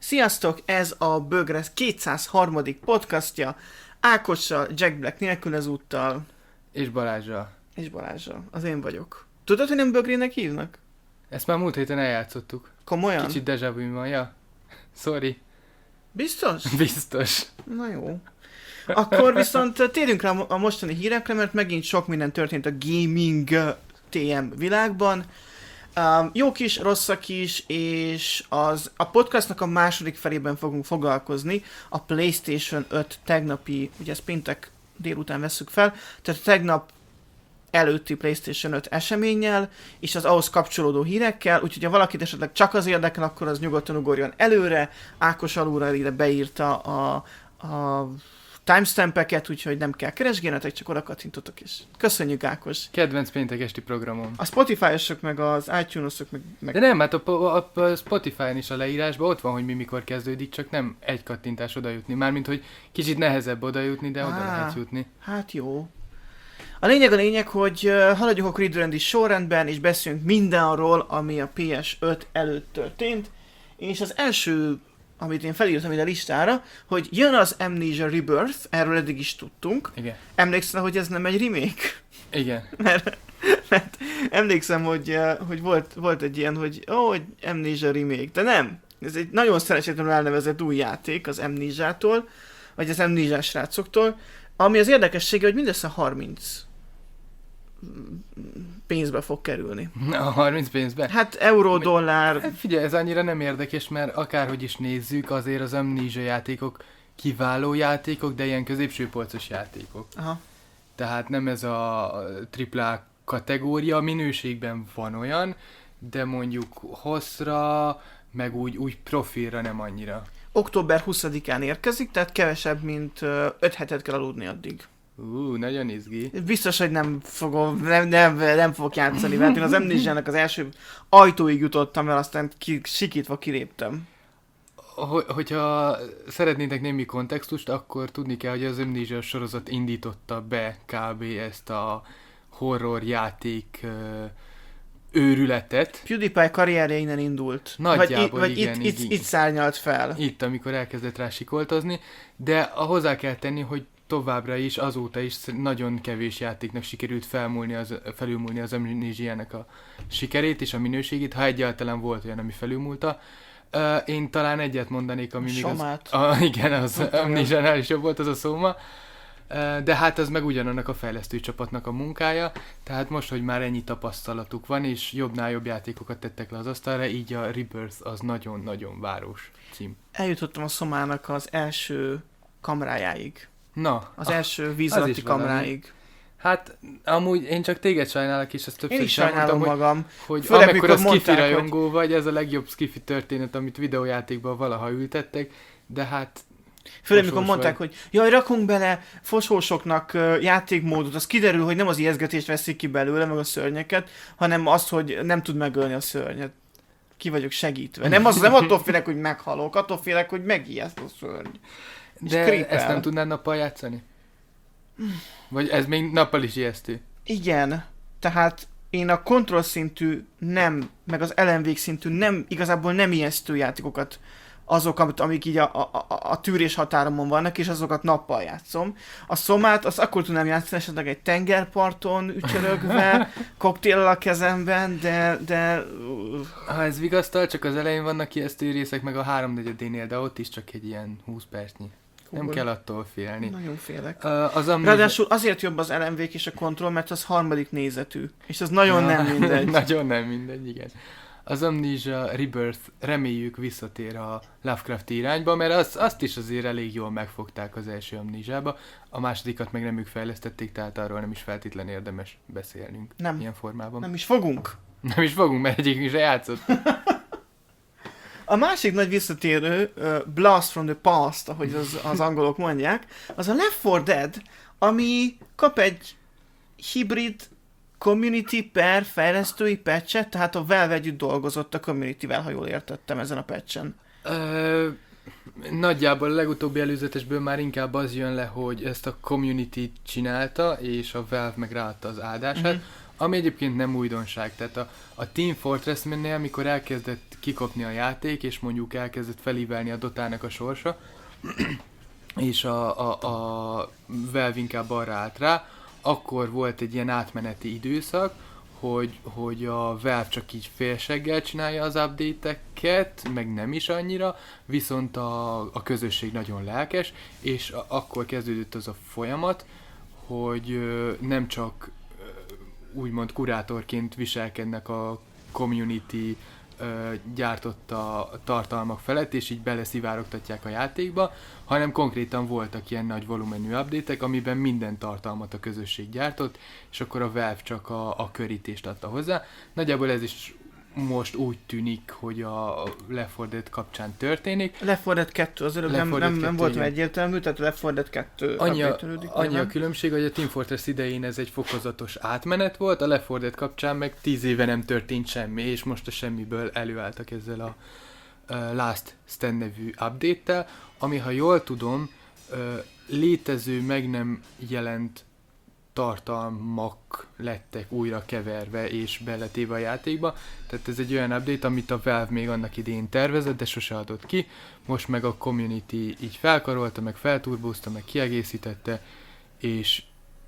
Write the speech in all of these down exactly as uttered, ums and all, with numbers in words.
Sziasztok, ez a Bögresz kétszázharmadik podcastja, Ákossal, Jack Black nélkül ezúttal. És Balázsral. És Balázsral. Az én vagyok. Tudod, hogy nem Bögrének hívnak? Ezt már múlt héten eljátszottuk. Komolyan? Kicsit déjà vu van, ja. Sorry. Biztos? Biztos. Na jó. Akkor viszont térjünk rá a mostani hírekre, mert megint sok minden történt a gaming té em világban. Um, jók is, rosszak is, és az, a podcastnak a második felében fogunk foglalkozni a PlayStation öt tegnapi, ugye ezt péntek délután vesszük fel, tehát tegnap előtti PlayStation öt eseménnyel, és az ahhoz kapcsolódó hírekkel, úgyhogy ha valakit esetleg csak az érdekel, akkor az nyugodtan ugorjon előre. Ákos alulra ide beírta a, a timestampeket, úgyhogy nem kell keresgélnetek, csak oda kattintotok is. Köszönjük, Ákos! Kedvenc péntek esti programom. A Spotify-osok, meg az iTunes-osok, meg... meg... De nem, hát a, a, a Spotify-n is a leírásban ott van, hogy mi mikor kezdődik, csak nem egy kattintás oda jutni. Mármint, hogy kicsit nehezebb oda jutni, de oda Á, lehet jutni. Hát jó. A lényeg a lényeg, hogy uh, haladjunk akkor időrendi sorrendben, és beszéljünk mindenről, ami a pé es öt előtt történt. És az első, amit én felírtam ide a listára, hogy jön az Amnesia Rebirth, erről eddig is tudtunk. Igen. Emlékszel, hogy ez nem egy remake? Igen. mert, mert emlékszem, hogy, uh, hogy volt, volt egy ilyen, hogy ó, hogy Amnesia Remake, de nem. Ez egy nagyon szerencsétlenül elnevezett új játék az Amnesiától, vagy az Amnesiás srácoktól, ami az érdekessége, hogy mindössze harminc pénzbe fog kerülni. A harminc pénzbe? Hát euró, dollár... Hát figyelj, ez annyira nem érdekes, mert akárhogy is nézzük, azért az Amnesia játékok kiváló játékok, de ilyen középsőpolcos játékok. Aha. Tehát nem ez a tripla kategória, minőségben van olyan, de mondjuk hosszra, meg úgy, úgy profilra nem annyira. október huszadikán érkezik, tehát kevesebb, mint öt hetet kell aludni addig. Ú, nagyon izgi. Biztos, hogy nem fogom, nem, nem, nem fogok játszani, mert én az Amnesiának az első ajtóig jutottam, mert aztán ki, sikítva kiléptem. Hogyha szeretnétek némi kontextust, akkor tudni kell, hogy az Amnesia sorozat indította be kb. Ezt a horror játék őrületet. PewDiePie karrierje innen indult. Nagyjából, vagy, igen, vagy itt, itt, itt szárnyalt fel. Itt, amikor elkezdett rá sikoltozni, de hozzá kell tenni, hogy továbbra is, azóta is nagyon kevés játéknak sikerült felmúlni az, felülmúlni az Amnesiának a sikerét és a minőségét, ha egyáltalán volt olyan, ami felülmúlta. Uh, én talán egyet mondanék, ami még az... A, igen, az Amnesiánál is jobb volt az a Soma. Uh, de hát az meg ugyanannak a fejlesztő csapatnak a munkája, tehát most, hogy már ennyi tapasztalatuk van, és jobbnál jobb játékokat tettek le az asztalra, így a Rebirth az nagyon-nagyon város cím. Eljutottam a Szomának az első kamrájáig. Na, az első víz alatti kamráig. Hát, amúgy én csak téged sajnálok, és ezt többször én is sajnálom mondtam, magam. hogy, Főleg, hogy amikor a skifi rajongó hogy... vagy, ez a legjobb skifi történet, amit videójátékban valaha ültettek, de hát... Főleg, amikor mondták, vagy. hogy jaj, rakunk bele fosósoknak uh, játékmódot, az kiderül, hogy nem az ijesztgetést veszik ki belőle, meg a szörnyeket, hanem azt, hogy nem tud megölni a szörnyet. Ki vagyok segítve. Nem, az, nem attól félek, hogy meghalok, attól félek, hogy megijeszt a szörny. De ezt nem tudnád nappal játszani? Vagy ez még nappal is ijesztő? Igen, tehát én a kontroll szintű nem, meg az ellenvég szintű nem, igazából nem ijesztő játékokat, azok, amik így a, a, a, a tűrés határomon vannak, és azokat nappal játszom. A Szomát azt akkor tudnám játszani, esetleg egy tengerparton ücsörögve, koktéllal a kezemben, de... de... Ha ez vigasztal, csak az elején vannak ijesztő részek, meg a háromnegyedénél, de ott is csak egy ilyen húsz percnyi. Nem kell attól félni. Nagyon félek. Uh, az amnézia... Ráadásul azért jobb az ellenvék és a kontroll, mert az harmadik nézetű. És az nagyon ja, nem mindegy. Nagyon nem mindegy, igen. Az Amnesia Rebirth reméljük visszatér a Lovecraft irányba, mert az, azt is azért elég jól megfogták az első Amnesiába. A másodikat meg nem ők fejlesztették, tehát arról nem is feltétlen érdemes beszélnünk. Nem. Ilyen formában. Nem is fogunk. Nem is fogunk, mert egyikünk se játszott. A másik nagy visszatérő, uh, Blast from the Past, ahogy az, az angolok mondják, az a Left four Dead, ami kap egy hibrid community per fejlesztői patchet, tehát a Valve együtt dolgozott a communityvel, ha jól értettem ezen a patchen. Ö, nagyjából a legutóbbi előzetesből már inkább az jön le, hogy ezt a community csinálta, és a Valve meg ráadta az áldását. Mm-hmm. Ami egyébként nem újdonság, tehát a, a Team Fortress-nél, amikor elkezdett kikopni a játék, és mondjuk elkezdett felívelni a Dotának a sorsa, és a, a, a Valve inkább arra állt rá, akkor volt egy ilyen átmeneti időszak, hogy, hogy a Valve csak így félseggel csinálja az update-eket, meg nem is annyira, viszont a, a közösség nagyon lelkes, és a, akkor kezdődött az a folyamat, hogy ö, nem csak ö, úgymond kurátorként viselkednek a community ö, gyártotta tartalmak felett, és így beleszivárogtatják a játékba, hanem konkrétan voltak ilyen nagy volumenű update-ek, amiben minden tartalmat a közösség gyártott, és akkor a Valve csak a, a körítést adta hozzá. Nagyjából ez is most úgy tűnik, hogy a Left four Dead kapcsán történik. Left four Dead kettő, az előbb nem, nem, nem volt egyértelmű, tehát Left four Dead kettő annyi a, annyi a különbség, hogy a Team Fortress idején ez egy fokozatos átmenet volt, a Left four Dead kapcsán meg tíz éve nem történt semmi, és most a semmiből előálltak ezzel a uh, Last Stand nevű update-tel, ami, ha jól tudom, uh, létező, meg nem jelent tartalmak lettek újra keverve és beletéve a játékba. Tehát ez egy olyan update, amit a Valve még annak idején tervezett, de sose adott ki. Most meg a community így felkarolta, meg felturbózta, meg kiegészítette, és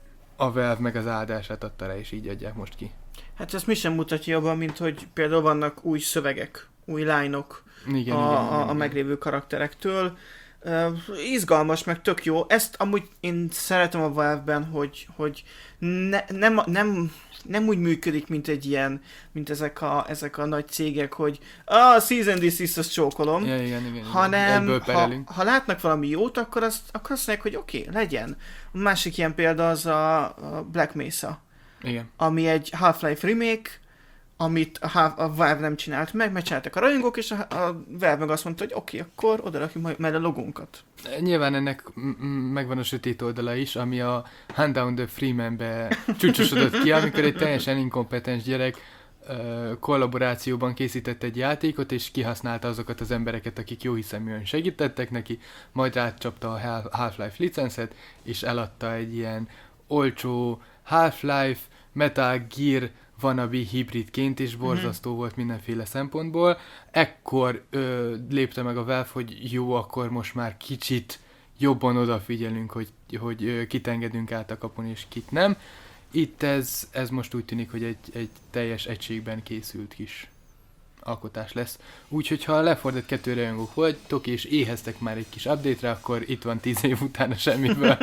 a Valve meg az áldását adta rá, és így adják most ki. Hát ez mi sem mutatja abban, mint hogy például vannak új szövegek, új line-ok igen, a, igen, igen, a, a igen. meglévő karakterektől. Uh, izgalmas, meg tök jó. Ezt amúgy én szeretem a Valve-ben, hogy, hogy ne, nem, nem, nem úgy működik, mint egy ilyen, mint ezek a, ezek a nagy cégek, hogy a Cease and Desist, azt csókolom, ja, igen, igen, hanem ha, ha látnak valami jót, akkor azt, akkor azt mondják, hogy oké, okay, legyen. A másik ilyen példa az a, a Black Mesa, igen. ami egy Half-Life remake, amit a, a Valve nem csinált meg, megcsináltak a rajongók, és a, a Valve meg azt mondta, hogy oké, okay, akkor oda rakjuk majd a logónkat. Nyilván ennek m- m- megvan a sötét oldala is, ami a Hand Down the Freeman-be csúcsosodott ki, amikor egy teljesen inkompetens gyerek uh, kollaborációban készített egy játékot, és kihasználta azokat az embereket, akik jóhiszeműen segítettek neki, majd átcsapta a Half-Life licencet, és eladta egy ilyen olcsó Half-Life, Metal Gear wannabe hibridként, és borzasztó mm-hmm. volt mindenféle szempontból. Ekkor ö, lépte meg a Valve, hogy jó, akkor most már kicsit jobban odafigyelünk, hogy, hogy ö, kit engedünk át a kapun, és kit nem. Itt ez, ez most úgy tűnik, hogy egy, egy teljes egységben készült kis alkotás lesz. Úgyhogy ha a Left four Dead kettő rajongók vagytok, és éheztek már egy kis update-re, akkor itt van tíz év után a semmiből.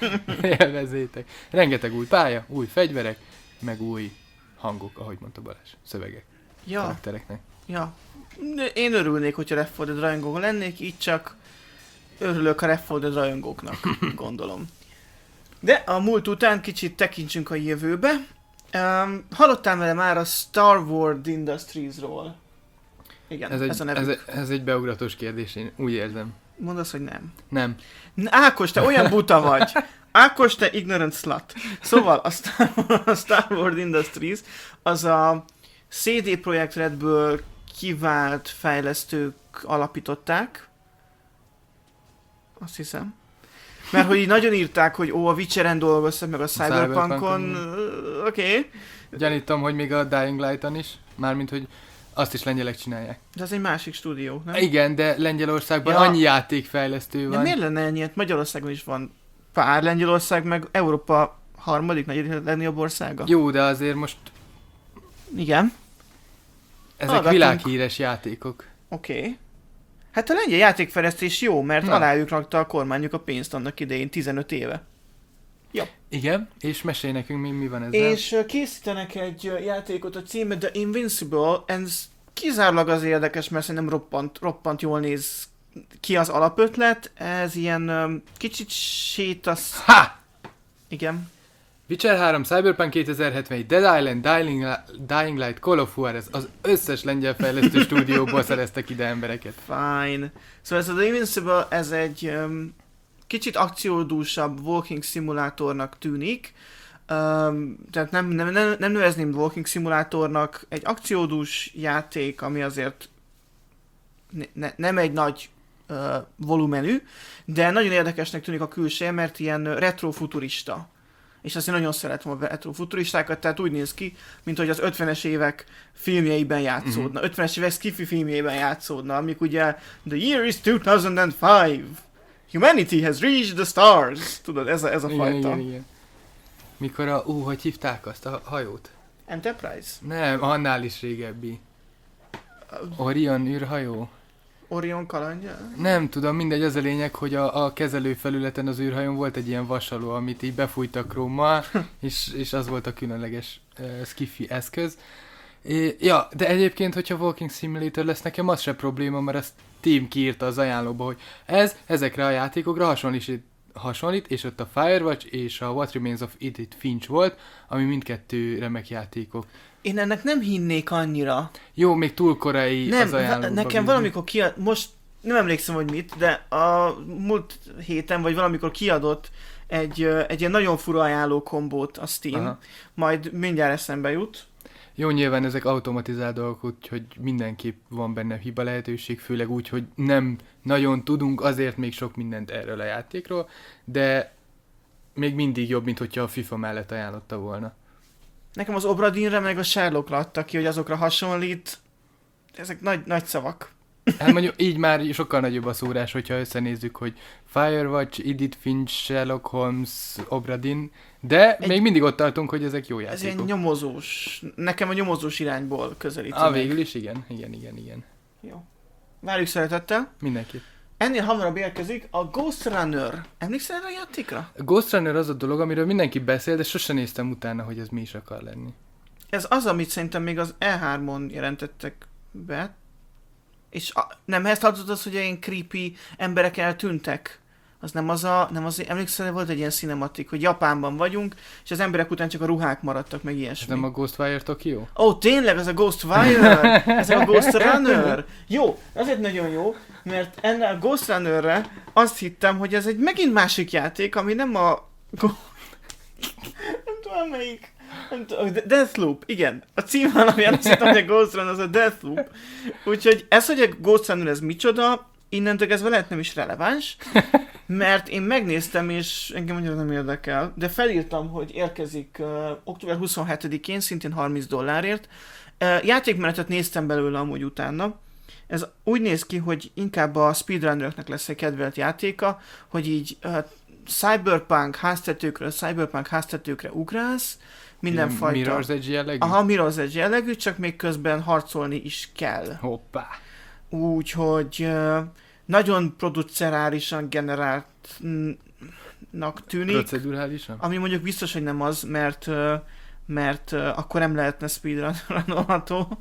Élvezétek. Rengeteg új pálya, új fegyverek, meg új hangok, ahogy mondta Balázs, szövegek, ja. karaktereknek. Ja. Én örülnék, hogyha Left four Dead rajongó lennék, így csak örülök a Left four Dead rajongóknak, gondolom. De a múlt után kicsit tekintsünk a jövőbe. Um, hallottál vele már a Star Wars Industries-ról? Igen, ez, egy, ez a nevük. nevük. Ez, ez egy beugratos kérdés, én úgy érzem. Mondd azt, hogy nem. Nem. Ákos, te olyan buta vagy. Ákos, te ignorant slut. Szóval a Star, a Star Wars Industries az a cé dé Projekt Redből kivált fejlesztők alapították. Azt hiszem. Mert hogy így nagyon írták, hogy ó, a Witcheren dolgoztak, meg a Cyberpunkon. Oké. Okay. Gyanítom, hogy még a Dying Light-on is. Mármint, hogy azt is lengyelek csinálják. De ez egy másik stúdió, nem? Igen, de Lengyelországban ja. annyi játékfejlesztő van. De miért lenne ennyi? Hát Magyarországon is van pár, Lengyelország, meg Európa harmadik, negyedik legnagyobb országa. Jó, de azért most... Igen. Ezek Hallgatunk. Világhíres játékok. Oké. Okay. Hát a lengyel játékfejlesztés jó, mert alájuk rakta a kormányuk a pénzt annak idején, tizenöt éve. Jó. Igen, és mesélj nekünk, mi, mi van ezzel. És készítenek egy játékot, a címe The Invincible, ez kizárólag az érdekes, mert szerintem roppant, roppant jól néz ki az alapötlet, ez ilyen um, kicsit sétasz... Ha! Igen. Witcher három, Cyberpunk kétezer-hetvenegy, Dead Island, Dying, Dying Light, Call of Juarez, az összes lengyel fejlesztő stúdióból szereztek ide embereket. Fine. Szóval ez a The Invincible, ez egy um, kicsit akciódúsabb walking szimulátornak tűnik. Um, tehát nem, nem, nem, nem nevezném walking szimulátornak, egy akciódús játék, ami azért ne, nem egy nagy uh, volumenű, de nagyon érdekesnek tűnik a külseje, mert ilyen retrofuturista. és azt én nagyon szeretem a retrofuturistákat, tehát úgy néz ki, mint hogy az ötvenes évek filmjeiben játszódna, uh-huh. ötvenes évek sci-fi filmjeiben játszódna, amik ugye The year is two thousand five, Humanity has reached the stars, tudod, ez a, ez a igen, fajta. Igen, igen. Mikor a, ú, hogy hívták azt a hajót? Enterprise? Nem, annál is régebbi. Orion űrhajó? Orion kalandja? Nem tudom, mindegy, az a lényeg, hogy a, a kezelőfelületen az űrhajón volt egy ilyen vasaló, amit így befújtak rómmal, és, és az volt a különleges uh, skifi eszköz. É, ja, de egyébként, hogyha Walking Simulator lesz, nekem az se probléma, mert a Steam kiírta az ajánlóba, hogy ez ezekre a játékokra hasonlít, hasonlít, és ott a Firewatch és a What Remains of Edith Finch volt, ami mindkettő remek játékok. Én ennek nem hinnék annyira. Jó, még túl korai nem, az ajánlóba. Nekem bízni. valamikor kiad... Most nem emlékszem, hogy mit, de a múlt héten, vagy valamikor kiadott egy, egy ilyen nagyon fura ajánló kombót a Steam. Aha. Majd mindjárt eszembe jut. Jó, nyilván ezek automatizált dolgok, úgyhogy mindenképp van benne hiba lehetőség, főleg úgy, hogy nem nagyon tudunk azért még sok mindent erről a játékról, de még mindig jobb, mint hogyha a FIFA mellett ajánlotta volna. Nekem az Obra Dinnre meg a Sherlockra adta ki, hogy azokra hasonlít. Ezek nagy, nagy szavak. Hát mondjuk így már sokkal nagyobb a szórás, hogyha összenézzük, hogy Firewatch, Edith Finch, Sherlock Holmes, Obra Dinn, de egy, még mindig ott tartunk, hogy ezek jó játékok. Ez egy nyomozós. Nekem a nyomozós irányból közelít. Ah, végül is igen, igen, igen, igen. Jó. Várjuk szeretettel. Mindenképp. Ennél hamarabb érkezik a Ghost Runner. Emlékszel erre a játékra? A Ghost Runner az a dolog, amiről mindenki beszél, de sose néztem utána, hogy ez mi is akar lenni. Ez az, amit szerintem még az E hármon jelentettek be. És a, nem ehhez tartozott az, hogy ilyen creepy emberek eltűntek? Az nem az a, nem az, emlékszel, volt egy ilyen cinematik, hogy Japánban vagyunk, és az emberek után csak a ruhák maradtak, meg ilyesmi. Ez nem a Ghostwire Tokyo? Ó, oh, tényleg, ez a Ghostwire! Ez a Ghost Runner! Jó, azért nagyon jó, mert ennél a Ghost Runnerre azt hittem, hogy ez egy megint másik játék, ami nem a... nem tudom melyik... Nem tudom, Deathloop, igen. A cím alapján azt hittem, hogy a Ghost Runner az a Deathloop. Úgyhogy ez, hogy a Ghost Runner ez micsoda, innentől kezdve lehet nem is releváns, mert én megnéztem, és engem annyira nem érdekel, de felírtam, hogy érkezik uh, október huszonhetedikén, szintén harminc dollárért. Uh, játékmenetet néztem belőle amúgy utána. Ez úgy néz ki, hogy inkább a speedrunneröknek lesz egy kedvelt játéka, hogy így uh, cyberpunk háztetőkről, cyberpunk háztetőkre ugrálsz, mindenfajta... Mirror's Edge jellegű? Aha, Mirror's Edge jellegű, csak még közben harcolni is kell. Hoppá! Úgyhogy uh, nagyon producerálisan generáltnak tűnik. Procedurálisan? Ami mondjuk biztos, hogy nem az, mert, uh, mert uh, akkor nem lehetne speedrun-olható.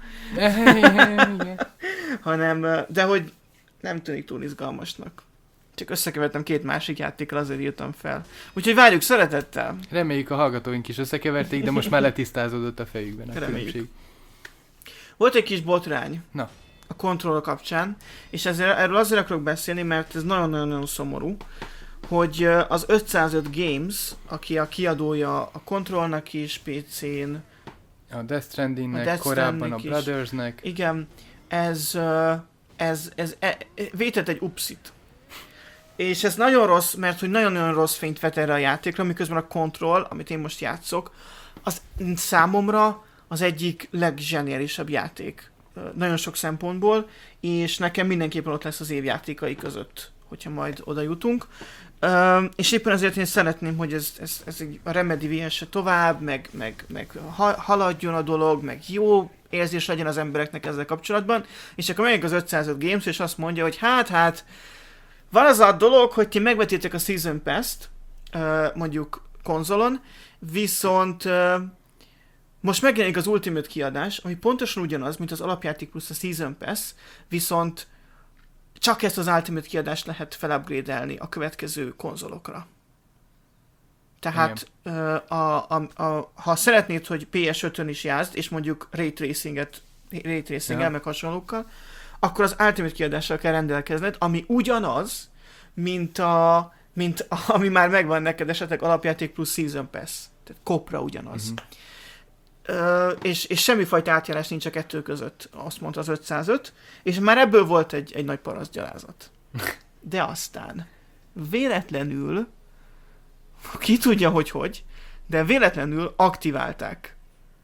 Hanem, uh, de hogy nem tűnik túl izgalmasnak. Csak összekevertem két másik játékkal, azért írtam fel. Úgyhogy várjuk szeretettel. Reméljük a hallgatóink is összekeverték, de most már letisztázódott a fejükben a Reméljük. különbség. Volt egy kis botrány. Na. A kontroll kapcsán, és ezzel, erről azért akarok beszélni, mert ez nagyon-nagyon szomorú, hogy az ötszázöt Games, aki a kiadója a Controlnak is, pé cén, a Death Strandingnek, a Death korábban a is. Brothersnek. Igen, ez, ez, ez, ez vétett egy upsit. És ez nagyon rossz, mert hogy nagyon-nagyon rossz fényt vet erre a játékra, miközben a Control, amit én most játszok, az számomra az egyik legzseniálisabb játék. Nagyon sok szempontból, és nekem mindenképpen ott lesz az év játékai között, hogyha majd oda jutunk. Uh, és éppen azért én szeretném, hogy ez, ez, ez a Remedy vihesse tovább, meg, meg, meg ha, haladjon a dolog, meg jó érzés legyen az embereknek ezzel kapcsolatban, és akkor megyek az ötszázöt Games, és azt mondja, hogy hát, hát, van az a dolog, hogy ti megvetétek a Season Pass-t, uh, mondjuk konzolon, viszont uh, most megjelenik az Ultimate kiadás, ami pontosan ugyanaz, mint az alapjáték plusz a Season Pass, viszont csak ezt az Ultimate kiadást lehet felupgrade-elni a következő konzolokra. Tehát uh, a, a, a, ha szeretnéd, hogy pé es ötön is játszd, és mondjuk Ray Tracinget, Ray Tracing-el, ja. meg hasonlókkal, akkor az Ultimate kiadással kell rendelkezned, ami ugyanaz, mint, a, mint a, ami már megvan neked esetleg alapjáték plusz Season Pass. Tehát kopra ugyanaz. Uh-huh. Uh, és, és semmifajta átjárás nincs a kettő között, azt mondta az ötszázöt, és már ebből volt egy, egy nagy parasztgyalázat. De aztán véletlenül, ki tudja, hogy hogy, de véletlenül aktiválták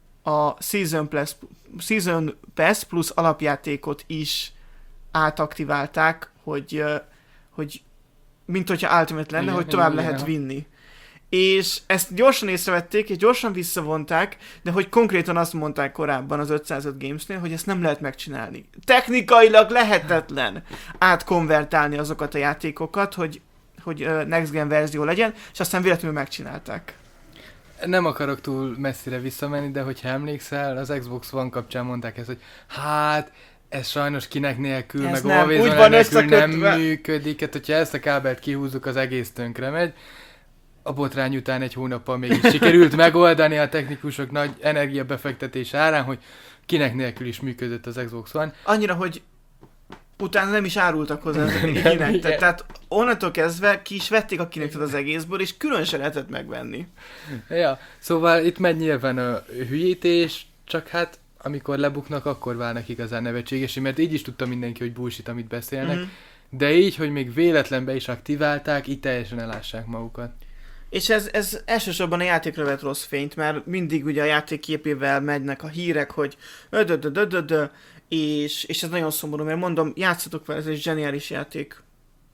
a Season Pass, Season Pass plusz alapjátékot is átaktiválták, hogy, hogy mint hogyha Ultimate lenne, igen, hogy tovább igen, lehet igen. vinni. És ezt gyorsan észrevették, és gyorsan visszavonták, de hogy konkrétan azt mondták korábban az ötszázöt Gamesnél, hogy ezt nem lehet megcsinálni. Technikailag lehetetlen átkonvertálni azokat a játékokat, hogy, hogy next gen verzió legyen, és aztán véletlenül megcsinálták. Nem akarok túl messzire visszamenni, de hogyha emlékszel, az Xbox One kapcsán mondták ezt, hogy hát, ez sajnos kinek nélkül, ez meg Always nélkül nem működik, hát hogyha ezt a kábelt kihúzzuk, az egész tönkre megy. A botrány után egy hónappal mégis sikerült megoldani a technikusok nagy energiabefektetés árán, hogy kinek nélkül is működött az Xbox One. Annyira, hogy utána nem is árultak hozzá az kinektet. Tehát onnantól kezdve ki is vették a kinektet az egészből, és külön se lehetett megvenni. Ja, szóval itt megy nyilván a hülyítés, csak hát amikor lebuknak, akkor válnak igazán nevetségesé, mert így is tudta mindenki, hogy bullshit, amit beszélnek, mm-hmm. de így, hogy még véletlenbe is aktiválták, így teljesen elássák magukat. És ez, ez elsősorban a játékra vett rossz fényt, mert mindig ugye a játék képével megynek a hírek, hogy ödödödödödö, és, és ez nagyon szomorú, mert mondom, játszatok vele, ez egy zseniális játék.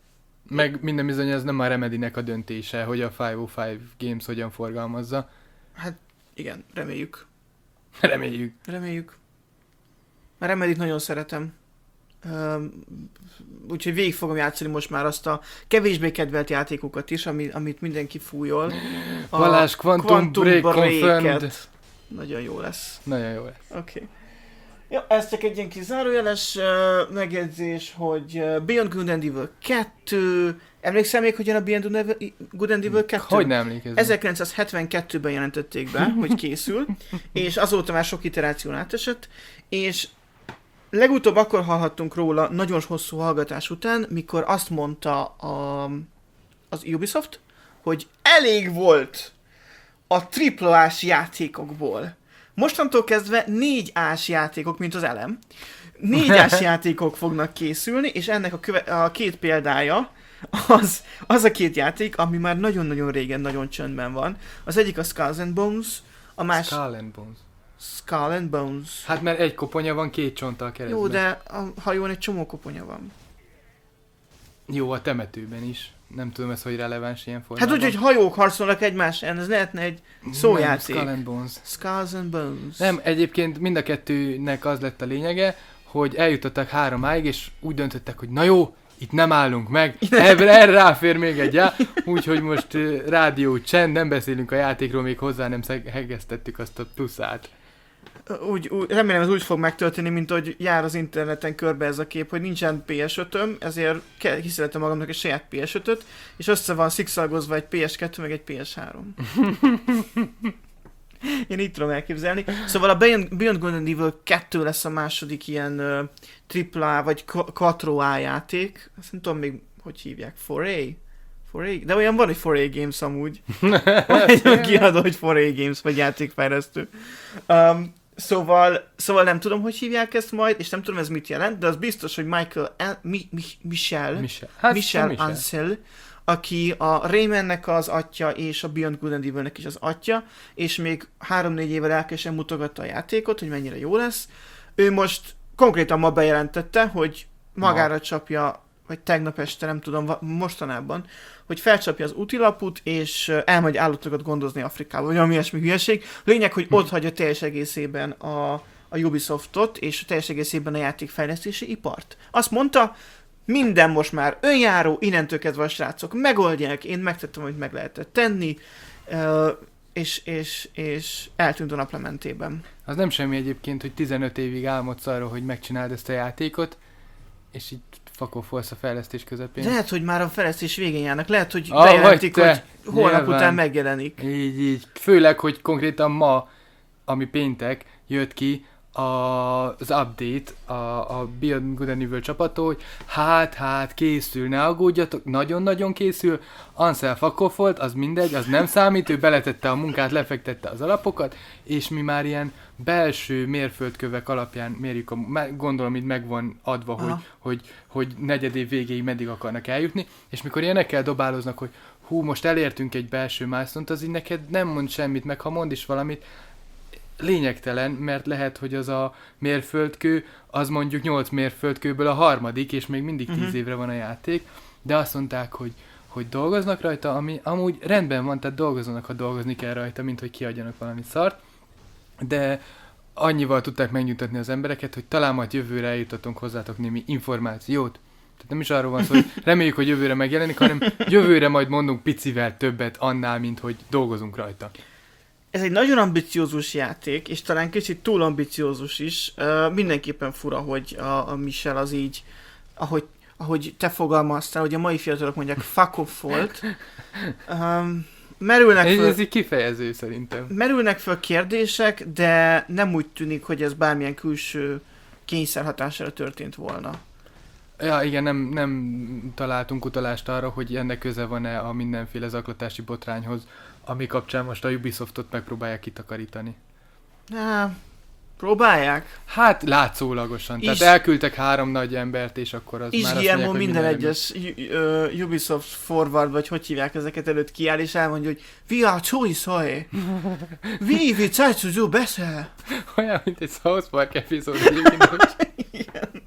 Meg minden bizony ez nem a Remedynek a döntése, hogy a ötszázöt Games hogyan forgalmazza. Hát igen, reméljük. Reméljük. Reméljük. Mert Remedyt nagyon szeretem. Um, úgyhogy végig fogom játszani most már azt a kevésbé kedvelt játékokat is, ami, amit mindenki fújol. Balázs, Quantum, Quantum Break confirmed. Nagyon jó lesz. Nagyon jó lesz. Oké. Okay. Ja, ez csak egy ilyen kis zárójeles uh, megjegyzés, hogy uh, Beyond Good and Evil kettő, emlékszel még, hogy jön a Beyond Good and Evil kettő? Hogy nem emlékezem. ezerkilencszázhetvenkettőben jelentették be, hogy készül, és azóta már sok iteráción átesett, és legutóbb akkor hallhattunk róla, nagyon hosszú hallgatás után, mikor azt mondta a, az Ubisoft, hogy elég volt a triplás játékokból. Mostantól kezdve négy ás játékok, mint az elem, négy ás játékok fognak készülni, és ennek a, köve- a két példája az, az a két játék, ami már nagyon-nagyon régen nagyon csöndben van. Az egyik a Skulls and Bones, a másik... Skull and Bones. Skull and Bones. Hát mert egy koponya van két csonttal keresztben. Jó, de a hajón egy csomó koponya van. Jó, a temetőben is. Nem tudom, ez hogy releváns ilyen formában. Hát úgy, hogy hajók harcolnak egymás ellen, ez lehetne egy szójáték. Nem, Skull and Bones. Skulls and Bones. Nem, egyébként mind a kettőnek az lett a lényege, hogy eljutottak háromáig, és úgy döntöttek, hogy na jó, itt nem állunk meg, erre, erre ráfér még egy já, úgyhogy most uh, rádió csend, nem beszélünk a játékról, még hozzá nem hegesztettük azt a pluszát. Úgy, úgy, remélem ez úgy fog megtörténni, mint hogy jár az interneten körbe ez a kép, hogy nincsen pé es ötöm, ezért kiszedettem magamnak egy saját pé es ötöt, és össze van szikszalgozva egy pé es kettő, meg egy pé es három. Én így tudom elképzelni. Szóval a Beyond, Beyond Good and Evil kettő lesz a második ilyen uh, tripla vagy quattro A játék. Azt nem tudom még, hogy hívják. four A? four A? De olyan van, hogy four A Games amúgy. Van egy olyan kiadó, hogy four A Games, vagy játékfejlesztő. Um, Szóval, szóval nem tudom, hogy hívják ezt majd, és nem tudom, ez mit jelent, de az biztos, hogy Michael El- Mi- Mi- Michel, Michel, hát Michel Ancel, aki a Raymannek az atya, és a Beyond Good and Evilnek is az atya, és még három-négy évvel elkesen mutogatta a játékot, hogy mennyire jó lesz. Ő most konkrétan ma bejelentette, hogy magára ma. csapja, vagy tegnap este, nem tudom, mostanában, hogy felcsapja az útilaput, és elmegy állatokat gondozni Afrikába, vagy ami ilyesmi hülyeség. Lényeg, hogy ott hagyja teljes egészében a, a Ubisoftot, és teljes egészében a játékfejlesztési ipart. Azt mondta, minden most már önjáró, innentől kezdve a srácok megoldják, én megtettem, amit meg lehetett tenni, és, és, és eltűnt a naplementében. Az nem semmi egyébként, hogy tizenöt évig álmodsz arról, hogy megcsináld ezt a játékot, és így fakofolsz a fejlesztés közepén. Lehet, hogy már a fejlesztés végén járnak, lehet, hogy ah, bejelentik, hogy holnap nyilván után megjelenik. Így, így. Főleg, hogy konkrétan ma, ami péntek, jött ki a, az update a, a Beyond Good and Evil csapattól, hogy hát, hát, készül, ne aggódjatok, nagyon-nagyon készül, Ansel fakofolt, az mindegy, az nem számít, ő beletette a munkát, lefektette az alapokat, és mi már ilyen belső mérföldkövek alapján mérjük, a, gondolom itt meg van adva, hogy, hogy, hogy negyed év végéig meddig akarnak eljutni, és mikor ilyenekkel dobáloznak, hogy hú, most elértünk egy belső milestone-t, az így neked nem mond semmit, meg ha mond is valamit, lényegtelen, mert lehet, hogy az a mérföldkő, az mondjuk nyolc mérföldkőből a harmadik, és még mindig tíz uh-huh. évre van a játék, de azt mondták, hogy, hogy dolgoznak rajta, ami amúgy rendben van, tehát dolgoznak, ha dolgozni kell rajta, mint hogy kiadjanak valami szart, de annyival tudták megnyugtatni az embereket, hogy talán majd jövőre eljutatunk hozzátok némi információt. Tehát nem is arról van szó, hogy reméljük, hogy jövőre megjelenik, hanem jövőre majd mondunk picivel többet annál, mint hogy dolgozunk rajta. Ez egy nagyon ambiciózus játék, és talán kicsit túl ambiciózus is. Uh, mindenképpen fura, hogy a, a Michel az így, ahogy, ahogy te fogalmaztál, hogy a mai fiatalok mondják, fuck off volt. Um, merülnek föl, ez így kifejező szerintem. Merülnek föl kérdések, de nem úgy tűnik, hogy ez bármilyen külső kényszerhatására történt volna. Ja, igen, nem, nem találtunk utalást arra, hogy ennek köze van-e a mindenféle zaklatási botrányhoz, ami kapcsán most a Ubisoftot megpróbálják kitakarítani. Há, próbálják? Hát látszólagosan. Is, Tehát elküldtek három nagy embert, és akkor az is már azt mondják, mondják, minden, minden egyes uh, Ubisoft forward, vagy hogy hívják ezeket előtt kiáll, és elmondja, hogy we are choice, we we try to do better. Olyan, mint egy South Park epizód. Igen.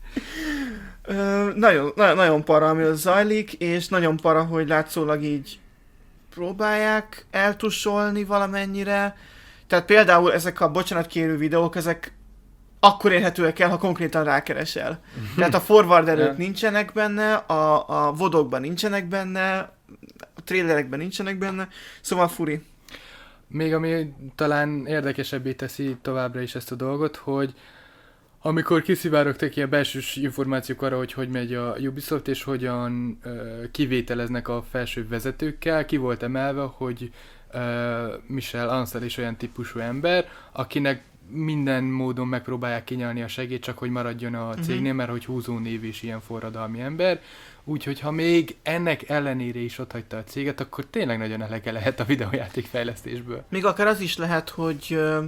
Uh, nagyon, nagyon, nagyon para, ami az zajlik, és nagyon para, hogy látszólag így próbálják eltussolni valamennyire. Tehát például ezek a bocsánatkérő videók, ezek akkor érhetőek el, ha konkrétan rákeresel. Tehát a forward előtt yeah. nincsenek benne, a, a vodokban nincsenek benne, a trailerekben nincsenek benne, szóval furi. Még ami talán érdekesebbé teszi továbbra is ezt a dolgot, hogy amikor kiszivárogtak ilyen belsős információk arra, hogy hogy megy a Ubisoft, és hogyan uh, kivételeznek a felsőbb vezetőkkel, ki volt emelve, hogy uh, Michel Ancel is olyan típusú ember, akinek minden módon megpróbálják kinyalni a segét, csak hogy maradjon a cégnél, mert hogy húzó név és ilyen forradalmi ember. Úgyhogy ha még ennek ellenére is otthagyta a céget, akkor tényleg nagyon elege lehet a videójáték fejlesztésből. Még akár az is lehet, hogy uh,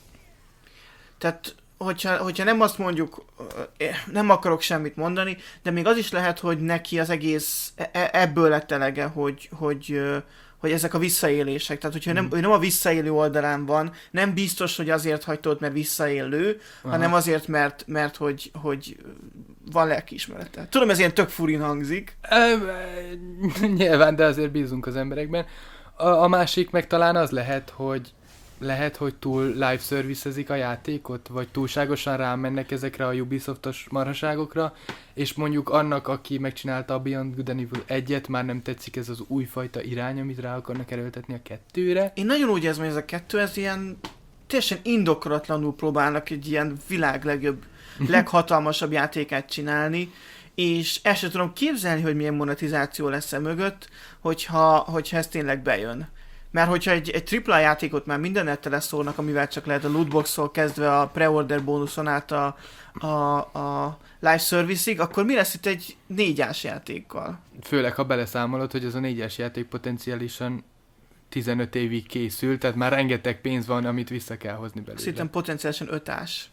tehát Hogyha, hogyha nem azt mondjuk, nem akarok semmit mondani, de még az is lehet, hogy neki az egész ebből lett elege, hogy, hogy, hogy ezek a visszaélések. Tehát, hogyha mm. nem, ő nem a visszaélő oldalán van, nem biztos, hogy azért hagytad, mert visszaélő, aha. hanem azért, mert, mert hogy, hogy van lelkiismerete. Tudom, ez ilyen tök furin hangzik. Nyilván, de azért bízunk az emberekben. A, a másik meg talán az lehet, hogy lehet, hogy túl live servicezik a játékot, vagy túlságosan rámennek ezekre a Ubisoftos marhaságokra, és mondjuk annak, aki megcsinálta a Beyond Good and Evil egyet, már nem tetszik ez az újfajta irány, amit rá akarnak erőltetni a kettőre. Én nagyon úgy érzem, hogy ez a kettő, ez ilyen teljesen indokolatlanul próbálnak egy ilyen világ legjobb, leghatalmasabb játékát csinálni, és el sem tudom képzelni, hogy milyen monetizáció lesz e mögött, hogyha, hogyha ez tényleg bejön. Mert hogyha egy, egy tripla játékot már mindennel leszólnak, amivel csak lehet a lootboxtól kezdve a pre-order bónuszon át a, a, a live service-ig, akkor mi lesz itt egy négyás játékkal? Főleg, ha beleszámolod, hogy ez a négyes játék potenciálisan tizenöt évig készül, tehát már rengeteg pénz van, amit vissza kell hozni belőle. Szerintem potenciálisan ötás.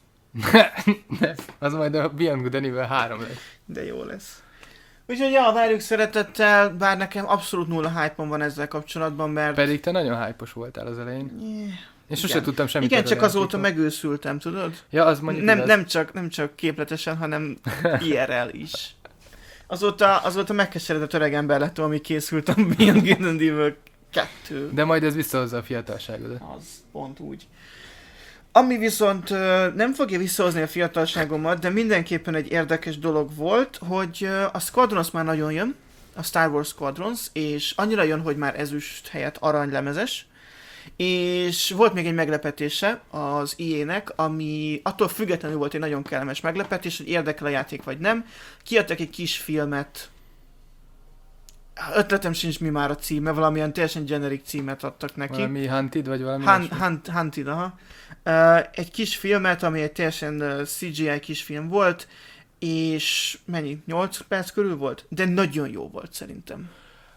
Az majd a Beyond Good and Evil három lesz. De jó lesz. Úgyhogy ja, várjuk szeretettel, bár nekem abszolút nulla hype-om van ezzel kapcsolatban, mert... Pedig te nagyon hype-os voltál az elején. Yeah. Én sosem tudtam semmit. Igen, csak azóta megőszültem, tudod? Ja, az mondjuk... Nem, nem, csak, nem csak képletesen, hanem I R L is. Azóta, azóta megkeseredett öreg ember lettem, ami készült a Beyond Good and Evil kettő. De majd ez visszahozza a fiatalságodat. Az pont úgy. Ami viszont uh, nem fogja visszahozni a fiatalságomat, de mindenképpen egy érdekes dolog volt, hogy uh, a Squadrons már nagyon jön, a Star Wars Squadrons, és annyira jön, hogy már ezüst helyett aranylemezes, és volt még egy meglepetése az I A-nek, ami attól függetlenül volt egy nagyon kellemes meglepetés, hogy érdekel a játék vagy nem. Kiadtak egy kis filmet, ötletem sincs mi már a címe, valamilyen teljesen generic címet adtak neki. Valami Hunted, vagy valami Hunt, Hunt, Hunted, aha. Uh, egy kis filmet, ami egy teljesen uh, C G I kis film volt, és mennyi? nyolc perc körül volt? De nagyon jó volt szerintem.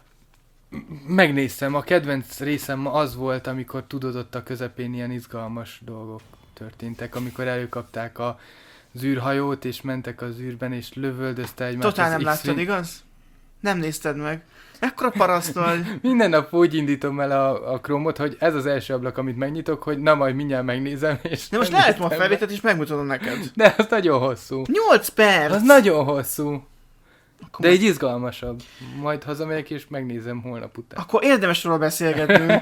Megnéztem, a kedvenc részem az volt, amikor tudod, ott a közepén ilyen izgalmas dolgok történtek, amikor előkapták a zűrhajót, és mentek az űrben, és lövöldözte egymást. Totál nem láttad, igaz? Nem nézted meg. Ekkora paraszt vagy. Minden nap úgy indítom el a, a Chrome-ot, hogy ez az első ablak, amit megnyitok, hogy na majd mindjárt megnézem, és... De most lehet ma felvételt, és megmutatom neked. De az nagyon hosszú. nyolc perc! Az nagyon hosszú. Akkor De majd... így izgalmasabb. Majd hazamegyek, és megnézem holnap után. Akkor érdemes róla beszélgetnünk.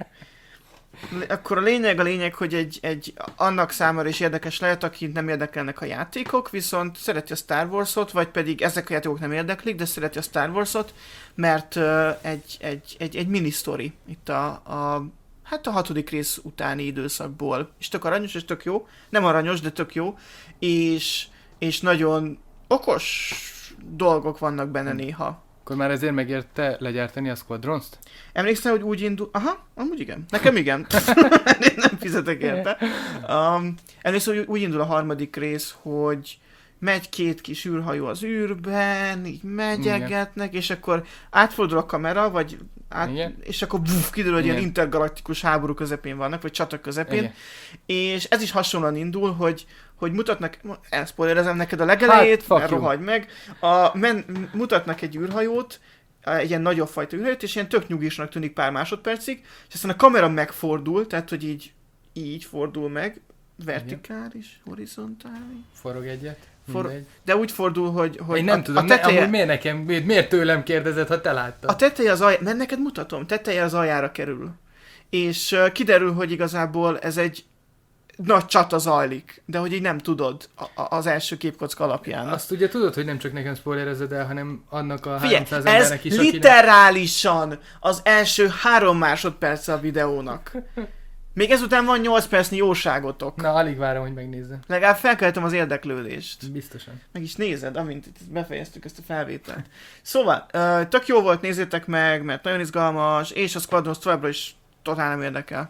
Akkor a lényeg a lényeg, hogy egy, egy annak számára is érdekes lehet, akit nem érdekelnek a játékok, viszont szereti a Star Wars-ot, vagy pedig ezek a játékok nem érdeklik, de szereti a Star Wars-ot, mert uh, egy, egy, egy, egy mini-sztori itt a, a, hát a hatodik rész utáni időszakból. És tök aranyos, és tök jó. Nem aranyos, de tök jó. És, és nagyon okos dolgok vannak benne néha. Akkor már ezért megérte legyártani a Squadrons-t? Emlékszel, hogy úgy indul... Aha, amúgy igen. Nekem igen. Én nem fizetek érte. Um, emlékszel, hogy úgy indul a harmadik rész, hogy megy két kis űrhajó az űrben, így megyegetnek, és akkor átfordul a kamera, vagy át, és akkor buf, kiderül, hogy ilyen intergalaktikus háború közepén vannak, vagy csata közepén. Igen. És ez is hasonlóan indul, hogy hogy mutatnak, elszpoilerezem neked a legelejét, hát, mert rohagy meg, a, men, mutatnak egy űrhajót, egy ilyen nagyobb fajta űrhajót, és ilyen tök nyugisnak tűnik pár másodpercig, és aztán a kamera megfordul, tehát hogy így, így fordul meg, vertikális, horizontális. Forog egyet. For, de úgy fordul, hogy... hogy Én nem a, tudom, a teteje, ne, miért nekem, miért tőlem kérdezed, ha te láttad? A teteje az aljára, mert neked mutatom, teteje az aljára kerül. És uh, kiderül, hogy igazából ez egy nagy csata zajlik, de hogy így nem tudod a, a, az első képkocka alapján. Azt ugye tudod, hogy nem csak nekem spoilerezed el, hanem annak a Figyelj, háromszáz embernek is, akinek... literálisan az első három másodperc a videónak. Még ezután van nyolc percnyi jóságotok. Na, alig várom, hogy megnézzem. Legalább felkeltem az érdeklődést. Biztosan. Meg is nézed, amint befejeztük ezt a felvételt. Szóval, tök jó volt, nézzétek meg, mert nagyon izgalmas, és a Squadrons továbbra is totál nem érdekel.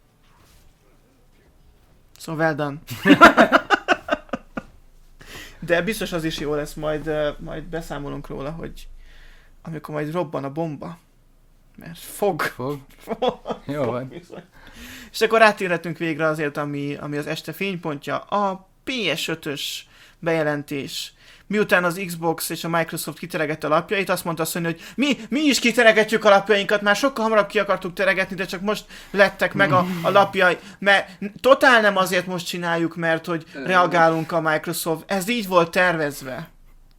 Szóval well done. De biztos az is jó lesz, majd, majd beszámolunk róla, hogy amikor majd robban a bomba. Mert fog. Fog. fog jó fog van. Bizony. És akkor rátérhetünk végre azért, ami, ami az este fénypontja. A pé es ötös bejelentés. Miután az Xbox és a Microsoft kiteregette a lapjait, azt mondta azt mondani, hogy mi, mi is kiteregetjük a lapjainkat, már sokkal hamarabb ki akartuk teregetni, de csak most lettek meg a, a lapjai. Mert totál nem azért most csináljuk, mert hogy reagálunk a Microsoft. Ez így volt tervezve.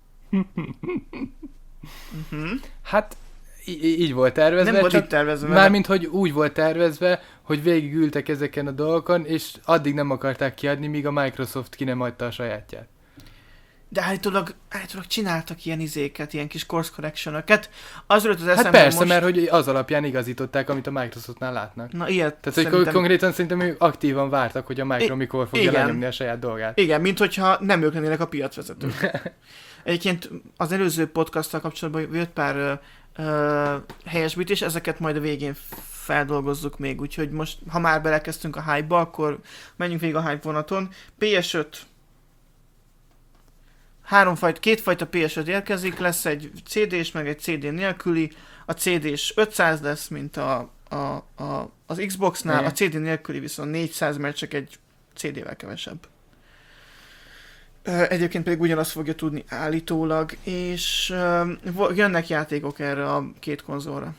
uh-huh. Hát í- így volt tervezve. Nem volt csak így tervezve. Mármint, hogy úgy volt tervezve, hogy végigültek ezeken a dolgokon, és addig nem akarták kiadni, míg a Microsoft ki nem adta a sajátját. De állítólag, állítólag csináltak ilyen izéket, ilyen kis course correction-öket. Az volt az eszembe, Hát persze, most... mert hogy az alapján igazították, amit a Microsoftnál látnak. Na ilyet Tehát, hogy szerintem... konkrétan szerintem ők aktívan vártak, hogy a Micro I- mikor fogja igen. lenyomni a saját dolgát. Igen, mint hogyha nem ők lennének a piacvezetők. Egyébként az előző podcasttal kapcsolatban jött pár ö, ö, helyesbítés, ezeket majd a végén feldolgozzuk még, úgyhogy most, ha már belekezdtünk a hype-ba, akkor menjünk végig a hype vonaton. pé es öt Háromfajta, kétfajta pé es öt érkezik, lesz egy cé dés, meg egy cé dé nélküli. A cé dés ötszáz lesz, mint a, a, a, az Xboxnál, igen. A cé dé nélküli viszont négyszáz, mert csak egy cé dével kevesebb. Egyébként pedig ugyanazt fogja tudni állítólag, és uh, jönnek játékok erre a két konzolra.